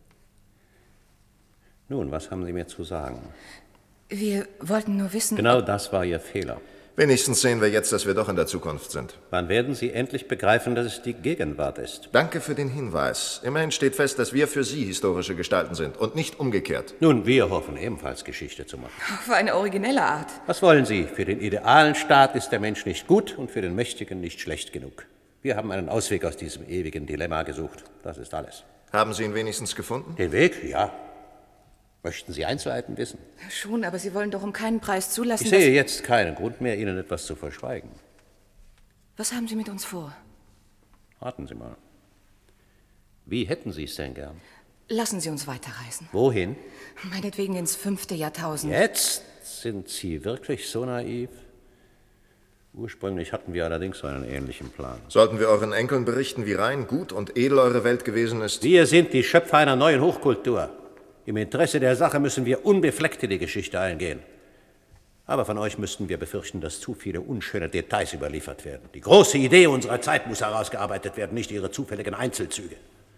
Nun, was haben Sie mir zu sagen? Wir wollten nur wissen... Genau das war Ihr Fehler. Wenigstens sehen wir jetzt, dass wir doch in der Zukunft sind. Wann werden Sie endlich begreifen, dass es die Gegenwart ist? Danke für den Hinweis. Immerhin steht fest, dass wir für Sie historische Gestalten sind und nicht umgekehrt. Nun, wir hoffen ebenfalls Geschichte zu machen. Auf eine originelle Art. Was wollen Sie? Für den idealen Staat ist der Mensch nicht gut und für den Mächtigen nicht schlecht genug. Wir haben einen Ausweg aus diesem ewigen Dilemma gesucht. Das ist alles. Haben Sie ihn wenigstens gefunden? Den Weg? Ja. Möchten Sie einzuleiten wissen? Schon, aber Sie wollen doch um keinen Preis zulassen, Ich sehe jetzt keinen Grund mehr, Ihnen etwas zu verschweigen. Was haben Sie mit uns vor? Warten Sie mal. Wie hätten Sie es denn gern? Lassen Sie uns weiterreisen. Wohin? Meinetwegen ins fünfte Jahrtausend. Jetzt sind Sie wirklich so naiv? Ursprünglich hatten wir allerdings einen ähnlichen Plan. Sollten wir euren Enkeln berichten, wie rein, gut und edel eure Welt gewesen ist? Wir sind die Schöpfer einer neuen Hochkultur. Im Interesse der Sache müssen wir unbefleckt in die Geschichte eingehen. Aber von euch müssten wir befürchten, dass zu viele unschöne Details überliefert werden. Die große Idee unserer Zeit muss herausgearbeitet werden, nicht ihre zufälligen Einzelzüge.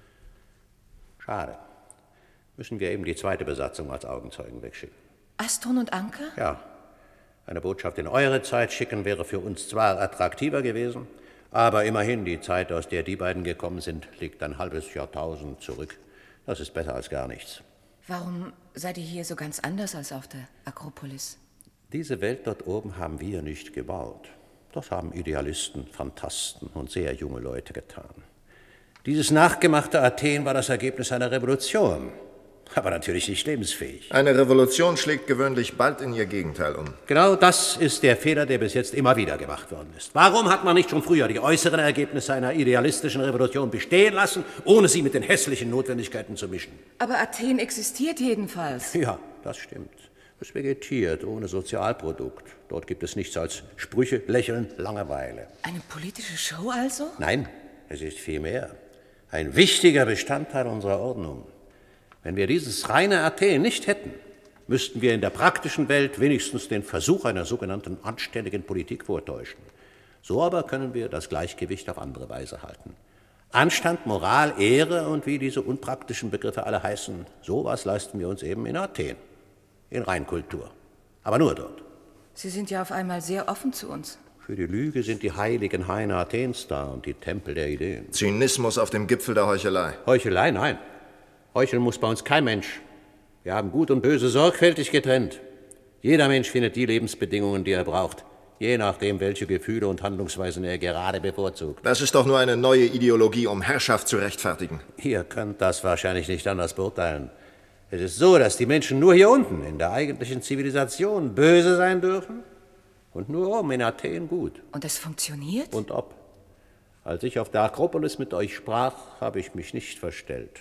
Schade. Müssen wir eben die zweite Besatzung als Augenzeugen wegschicken. Astron und Anker? Ja. Eine Botschaft in eure Zeit schicken wäre für uns zwar attraktiver gewesen, aber immerhin die Zeit, aus der die beiden gekommen sind, liegt ein halbes Jahrtausend zurück. Das ist besser als gar nichts. Warum seid ihr hier so ganz anders als auf der Akropolis? Diese Welt dort oben haben wir nicht gebaut. Das haben Idealisten, Phantasten und sehr junge Leute getan. Dieses nachgemachte Athen war das Ergebnis einer Revolution, aber natürlich nicht lebensfähig. Eine Revolution schlägt gewöhnlich bald in ihr Gegenteil um. Genau das ist der Fehler, der bis jetzt immer wieder gemacht worden ist. Warum hat man nicht schon früher die äußeren Ergebnisse einer idealistischen Revolution bestehen lassen, ohne sie mit den hässlichen Notwendigkeiten zu mischen? Aber Athen existiert jedenfalls. Ja, das stimmt. Es vegetiert ohne Sozialprodukt. Dort gibt es nichts als Sprüche, Lächeln, Langeweile. Eine politische Show also? Nein, es ist viel mehr. Ein wichtiger Bestandteil unserer Ordnung. Wenn wir dieses reine Athen nicht hätten, müssten wir in der praktischen Welt wenigstens den Versuch einer sogenannten anständigen Politik vortäuschen. So aber können wir das Gleichgewicht auf andere Weise halten. Anstand, Moral, Ehre und wie diese unpraktischen Begriffe alle heißen, sowas leisten wir uns eben in Athen. In Reinkultur. Aber nur dort. Sie sind ja auf einmal sehr offen zu uns. Für die Lüge sind die heiligen Haine Athens da und die Tempel der Ideen. Zynismus auf dem Gipfel der Heuchelei. Heuchelei? Nein. Heucheln muss bei uns kein Mensch. Wir haben Gut und Böse sorgfältig getrennt. Jeder Mensch findet die Lebensbedingungen, die er braucht, je nachdem, welche Gefühle und Handlungsweisen er gerade bevorzugt. Das ist doch nur eine neue Ideologie, um Herrschaft zu rechtfertigen. Ihr könnt das wahrscheinlich nicht anders beurteilen. Es ist so, dass die Menschen nur hier unten, in der eigentlichen Zivilisation, böse sein dürfen und nur oben in Athen gut. Und das funktioniert? Und ob. Als ich auf der Akropolis mit euch sprach, habe ich mich nicht verstellt.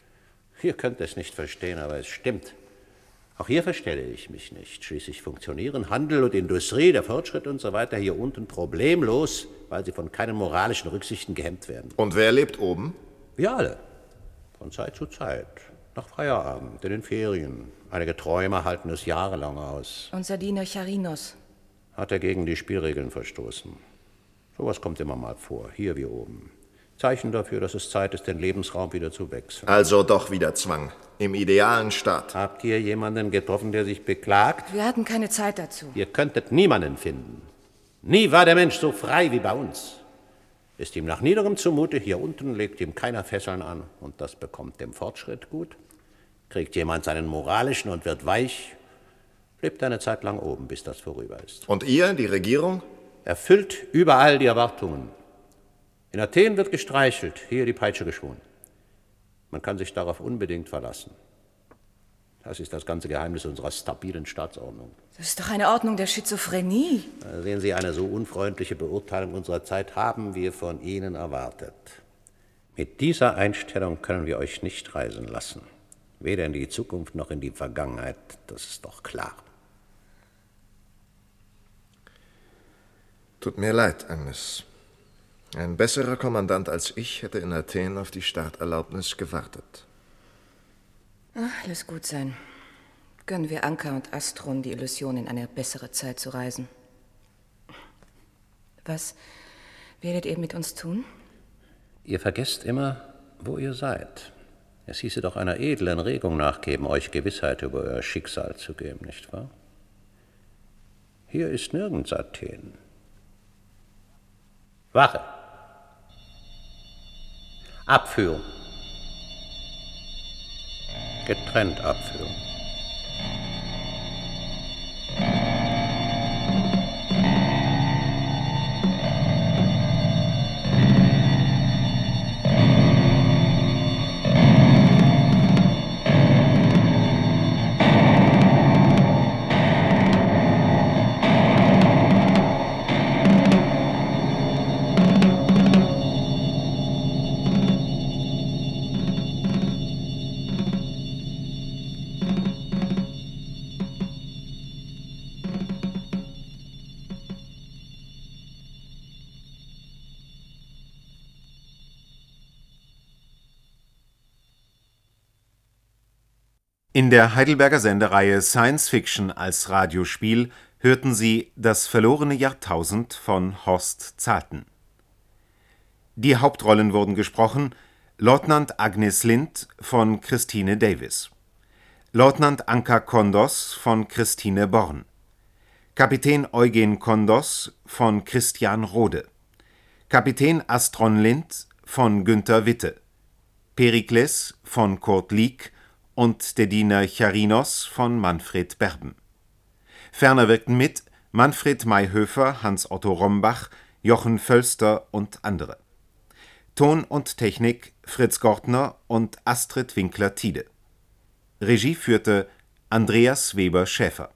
Ihr könnt es nicht verstehen, aber es stimmt. Auch hier verstelle ich mich nicht. Schließlich funktionieren Handel und Industrie, der Fortschritt und so weiter hier unten problemlos, weil sie von keinen moralischen Rücksichten gehemmt werden. Und wer lebt oben? Wir alle. Von Zeit zu Zeit. Nach Feierabend, in den Ferien. Einige Träumer halten es jahrelang aus. Unser Diener Charinos. Hat er gegen die Spielregeln verstoßen. Sowas kommt immer mal vor, hier wie oben. Zeichen dafür, dass es Zeit ist, den Lebensraum wieder zu wechseln. Also doch wieder Zwang. Im idealen Staat. Habt ihr jemanden getroffen, der sich beklagt? Wir hatten keine Zeit dazu. Ihr könntet niemanden finden. Nie war der Mensch so frei wie bei uns. Ist ihm nach Niederem zumute, hier unten legt ihm keiner Fesseln an und das bekommt dem Fortschritt gut. Kriegt jemand seinen moralischen und wird weich, bleibt eine Zeit lang oben, bis das vorüber ist. Und ihr, die Regierung? Erfüllt überall die Erwartungen. In Athen wird gestreichelt, hier die Peitsche geschwungen. Man kann sich darauf unbedingt verlassen. Das ist das ganze Geheimnis unserer stabilen Staatsordnung. Das ist doch eine Ordnung der Schizophrenie. Sehen Sie, eine so unfreundliche Beurteilung unserer Zeit haben wir von Ihnen erwartet. Mit dieser Einstellung können wir euch nicht reisen lassen. Weder in die Zukunft noch in die Vergangenheit, das ist doch klar. Tut mir leid, Agnes. Ein besserer Kommandant als ich hätte in Athen auf die Starterlaubnis gewartet. Ach, lass gut sein. Gönnen wir Anker und Astron die Illusion, in eine bessere Zeit zu reisen. Was werdet ihr mit uns tun? Ihr vergesst immer, wo ihr seid. Es hieße doch einer edlen Regung nachgeben, euch Gewissheit über euer Schicksal zu geben, nicht wahr? Hier ist nirgends Athen. Wache! Abführung. Getrennt Abführung. In der Heidelberger Sendereihe Science Fiction als Radiospiel hörten Sie Das verlorene Jahrtausend von Horst Zahlten. Die Hauptrollen wurden gesprochen: Leutnant Agnes Lind von Christine Davis, Leutnant Anka Kondos von Christine Born, Kapitän Eugen Kondos von Christian Rode, Kapitän Astron Lind von Günther Witte, Perikles von Kurt Lieck und der Diener Charinos von Manfred Berben. Ferner wirkten mit Manfred Mayhöfer, Hans-Otto Rombach, Jochen Völster und andere. Ton und Technik Fritz Gortner und Astrid Winkler-Tiede. Regie führte Andreas Weber-Schäfer.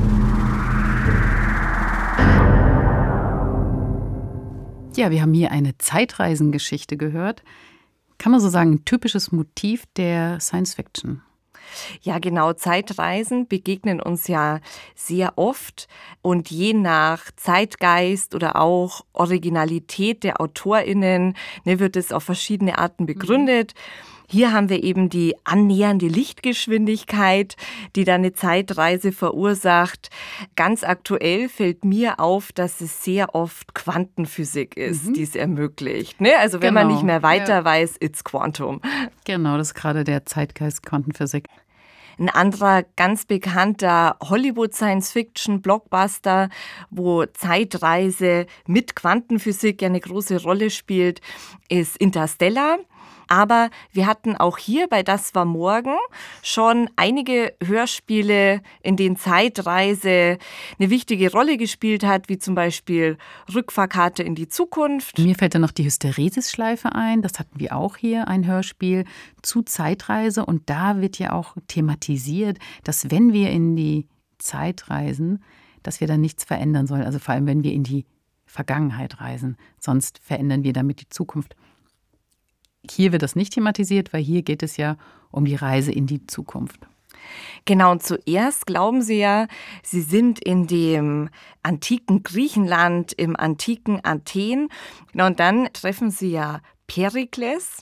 Ja, wir haben hier eine Zeitreisengeschichte gehört. Kann man so sagen, ein typisches Motiv der Science Fiction. Ja, genau. Zeitreisen begegnen uns ja sehr oft und je nach Zeitgeist oder auch Originalität der AutorInnen, ne, wird es auf verschiedene Arten begründet. Hier haben wir eben die annähernde Lichtgeschwindigkeit, die dann eine Zeitreise verursacht. Ganz aktuell fällt mir auf, dass es sehr oft Quantenphysik ist, mhm. die es ermöglicht. Ne? Also wenn genau. man nicht mehr weiter ja. weiß, it's Quantum. Genau, das ist gerade der Zeitgeist Quantenphysik. Ein anderer ganz bekannter Hollywood-Science-Fiction-Blockbuster, wo Zeitreise mit Quantenphysik ja eine große Rolle spielt, ist Interstellar. Aber wir hatten auch hier bei Das war morgen schon einige Hörspiele, in denen Zeitreise eine wichtige Rolle gespielt hat, wie zum Beispiel Rückfahrkarte in die Zukunft. Mir fällt da noch die Hysteresis-Schleife ein. Das hatten wir auch hier, ein Hörspiel zu Zeitreise. Und da wird ja auch thematisiert, dass wenn wir in die Zeit reisen, dass wir dann nichts verändern sollen. Also vor allem, wenn wir in die Vergangenheit reisen. Sonst verändern wir damit die Zukunft. Hier wird das nicht thematisiert, weil hier geht es ja um die Reise in die Zukunft. Genau, und zuerst glauben sie ja, sie sind in dem antiken Griechenland, im antiken Athen. Genau, und dann treffen sie ja Perikles,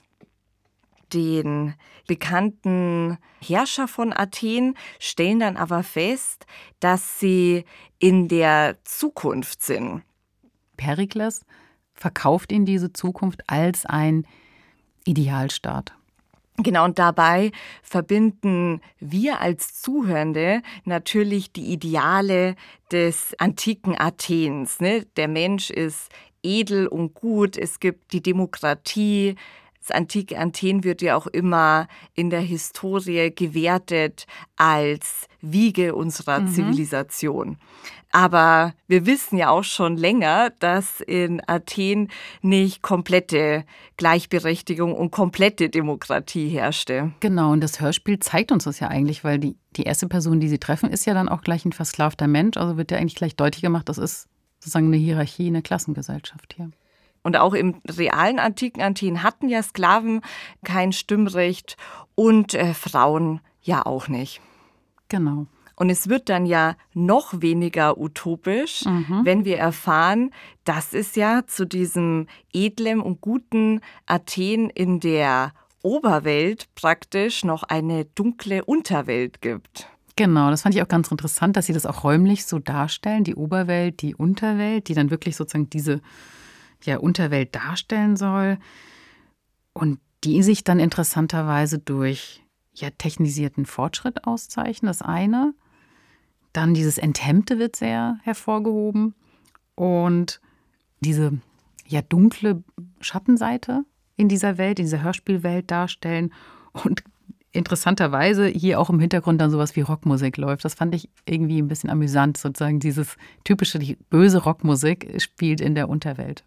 den bekannten Herrscher von Athen, stellen dann aber fest, dass sie in der Zukunft sind. Perikles verkauft ihnen diese Zukunft als ein Idealstaat. Genau, und dabei verbinden wir als Zuhörende natürlich die Ideale des antiken Athens. Ne? Der Mensch ist edel und gut, es gibt die Demokratie. Das antike Athen wird ja auch immer in der Historie gewertet als Wiege unserer mhm. Zivilisation. Aber wir wissen ja auch schon länger, dass in Athen nicht komplette Gleichberechtigung und komplette Demokratie herrschte. Genau, und das Hörspiel zeigt uns das ja eigentlich, weil die, die erste Person, die sie treffen, ist ja dann auch gleich ein versklavter Mensch. Also wird ja eigentlich gleich deutlich gemacht, das ist sozusagen eine Hierarchie, eine Klassengesellschaft hier. Und auch im realen antiken Athen hatten ja Sklaven kein Stimmrecht und äh, Frauen ja auch nicht. Genau. Und es wird dann ja noch weniger utopisch, mhm. wenn wir erfahren, dass es ja zu diesem edlen und guten Athen in der Oberwelt praktisch noch eine dunkle Unterwelt gibt. Genau, das fand ich auch ganz interessant, dass sie das auch räumlich so darstellen, die Oberwelt, die Unterwelt, die dann wirklich sozusagen diese ja, Unterwelt darstellen soll und die sich dann interessanterweise durch ja, technisierten Fortschritt auszeichnen, das eine. Dann dieses Enthemmte wird sehr hervorgehoben und diese ja, dunkle Schattenseite in dieser Welt, in dieser Hörspielwelt darstellen und interessanterweise hier auch im Hintergrund dann sowas wie Rockmusik läuft. Das fand ich irgendwie ein bisschen amüsant, sozusagen dieses typische, die böse Rockmusik spielt in der Unterwelt.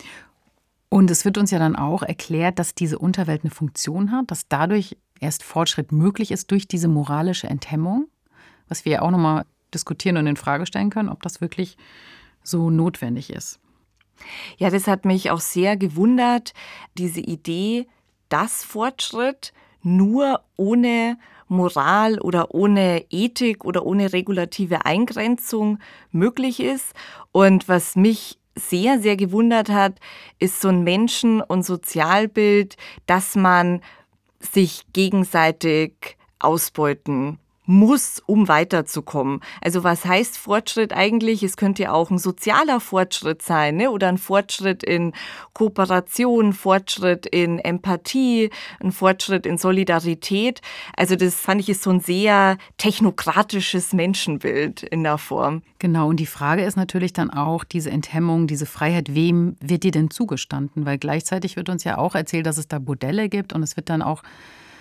Und es wird uns ja dann auch erklärt, dass diese Unterwelt eine Funktion hat, dass dadurch erst Fortschritt möglich ist durch diese moralische Enthemmung, was wir ja auch nochmal diskutieren und in Frage stellen können, ob das wirklich so notwendig ist. Ja, das hat mich auch sehr gewundert, diese Idee, dass Fortschritt nur ohne Moral oder ohne Ethik oder ohne regulative Eingrenzung möglich ist. Und was mich sehr, sehr gewundert hat, ist so ein Menschen- und Sozialbild, dass man sich gegenseitig ausbeuten muss, um weiterzukommen. Also was heißt Fortschritt eigentlich? Es könnte ja auch ein sozialer Fortschritt sein, ne? Oder ein Fortschritt in Kooperation, Fortschritt in Empathie, ein Fortschritt in Solidarität. Also das fand ich ist so ein sehr technokratisches Menschenbild in der Form. Genau, und die Frage ist natürlich dann auch, diese Enthemmung, diese Freiheit, wem wird dir denn zugestanden? Weil gleichzeitig wird uns ja auch erzählt, dass es da Bordelle gibt und es wird dann auch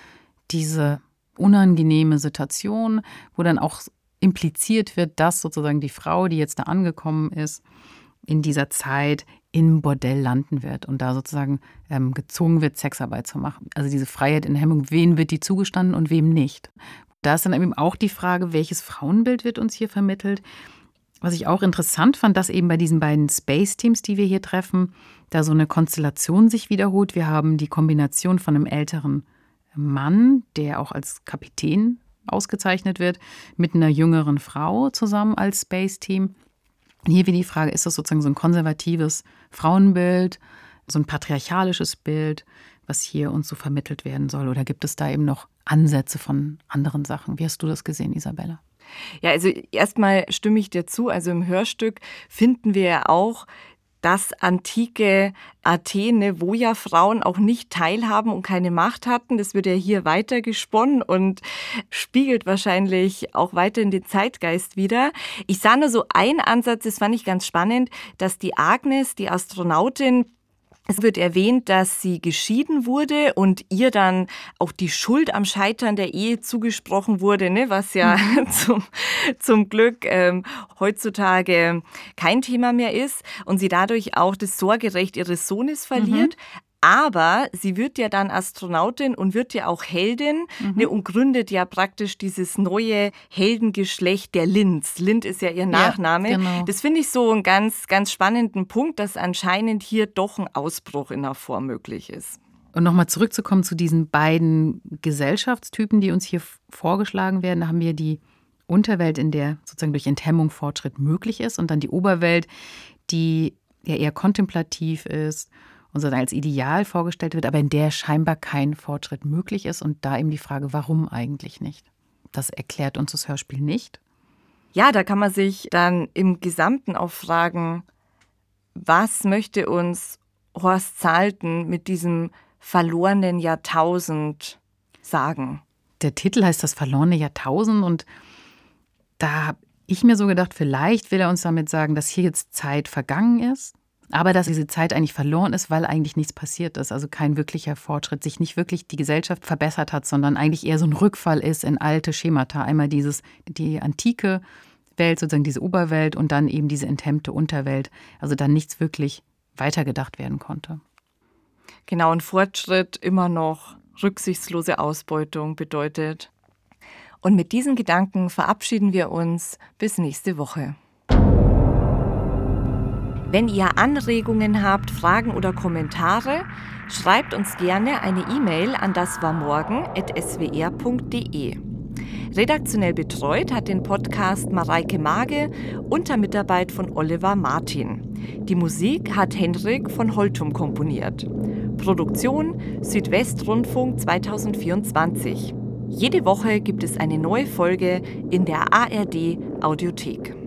diese unangenehme Situation, wo dann auch impliziert wird, dass sozusagen die Frau, die jetzt da angekommen ist, in dieser Zeit im Bordell landen wird und da sozusagen ähm, gezwungen wird, Sexarbeit zu machen. Also diese Freiheit in Hemmung, wem wird die zugestanden und wem nicht. Da ist dann eben auch die Frage, welches Frauenbild wird uns hier vermittelt. Was ich auch interessant fand, dass eben bei diesen beiden Space-Teams, die wir hier treffen, da so eine Konstellation sich wiederholt. Wir haben die Kombination von einem älteren Mann, der auch als Kapitän ausgezeichnet wird, mit einer jüngeren Frau zusammen als Space-Team. Hier wieder die Frage, ist das sozusagen so ein konservatives Frauenbild, so ein patriarchalisches Bild, was hier uns so vermittelt werden soll? Oder gibt es da eben noch Ansätze von anderen Sachen? Wie hast du das gesehen, Isabella? Ja, also erstmal stimme ich dir zu. Also im Hörstück finden wir ja auch das antike Athene, wo ja Frauen auch nicht teilhaben und keine Macht hatten. Das wird ja hier weiter gesponnen und spiegelt wahrscheinlich auch weiter in den Zeitgeist wieder. Ich sah nur so einen Ansatz, das fand ich ganz spannend, dass die Agnes, die Astronautin, es wird erwähnt, dass sie geschieden wurde und ihr dann auch die Schuld am Scheitern der Ehe zugesprochen wurde, ne, was ja mhm. zum, zum Glück ähm, heutzutage kein Thema mehr ist und sie dadurch auch das Sorgerecht ihres Sohnes verliert. Mhm. Aber sie wird ja dann Astronautin und wird ja auch Heldin mhm. ne, und gründet ja praktisch dieses neue Heldengeschlecht der Linds. Lind ist ja ihr Nachname. Ja, genau. Das finde ich so einen ganz, ganz spannenden Punkt, dass anscheinend hier doch ein Ausbruch in der Form möglich ist. Und nochmal zurückzukommen zu diesen beiden Gesellschaftstypen, die uns hier vorgeschlagen werden. Da haben wir die Unterwelt, in der sozusagen durch Enthemmung Fortschritt möglich ist und dann die Oberwelt, die ja eher kontemplativ ist und so als Ideal vorgestellt wird, aber in der scheinbar kein Fortschritt möglich ist. Und da eben die Frage, warum eigentlich nicht? Das erklärt uns das Hörspiel nicht. Ja, da kann man sich dann im Gesamten auch fragen, was möchte uns Horst Zalten mit diesem verlorenen Jahrtausend sagen? Der Titel heißt das verlorene Jahrtausend und da habe ich mir so gedacht, vielleicht will er uns damit sagen, dass hier jetzt Zeit vergangen ist, aber dass diese Zeit eigentlich verloren ist, weil eigentlich nichts passiert ist. Also kein wirklicher Fortschritt, sich nicht wirklich die Gesellschaft verbessert hat, sondern eigentlich eher so ein Rückfall ist in alte Schemata. Einmal dieses, die antike Welt, sozusagen diese Oberwelt und dann eben diese enthemmte Unterwelt. Also dann nichts wirklich weitergedacht werden konnte. Genau, ein Fortschritt immer noch rücksichtslose Ausbeutung bedeutet. Und mit diesen Gedanken verabschieden wir uns bis nächste Woche. Wenn ihr Anregungen habt, Fragen oder Kommentare, schreibt uns gerne eine E-Mail an daswarmorgen at s w r punkt d e. Redaktionell betreut hat den Podcast Mareike Mage unter Mitarbeit von Oliver Martin. Die Musik hat Henrik von Holtum komponiert. Produktion Südwestrundfunk zwanzig vierundzwanzig. Jede Woche gibt es eine neue Folge in der A R D Audiothek.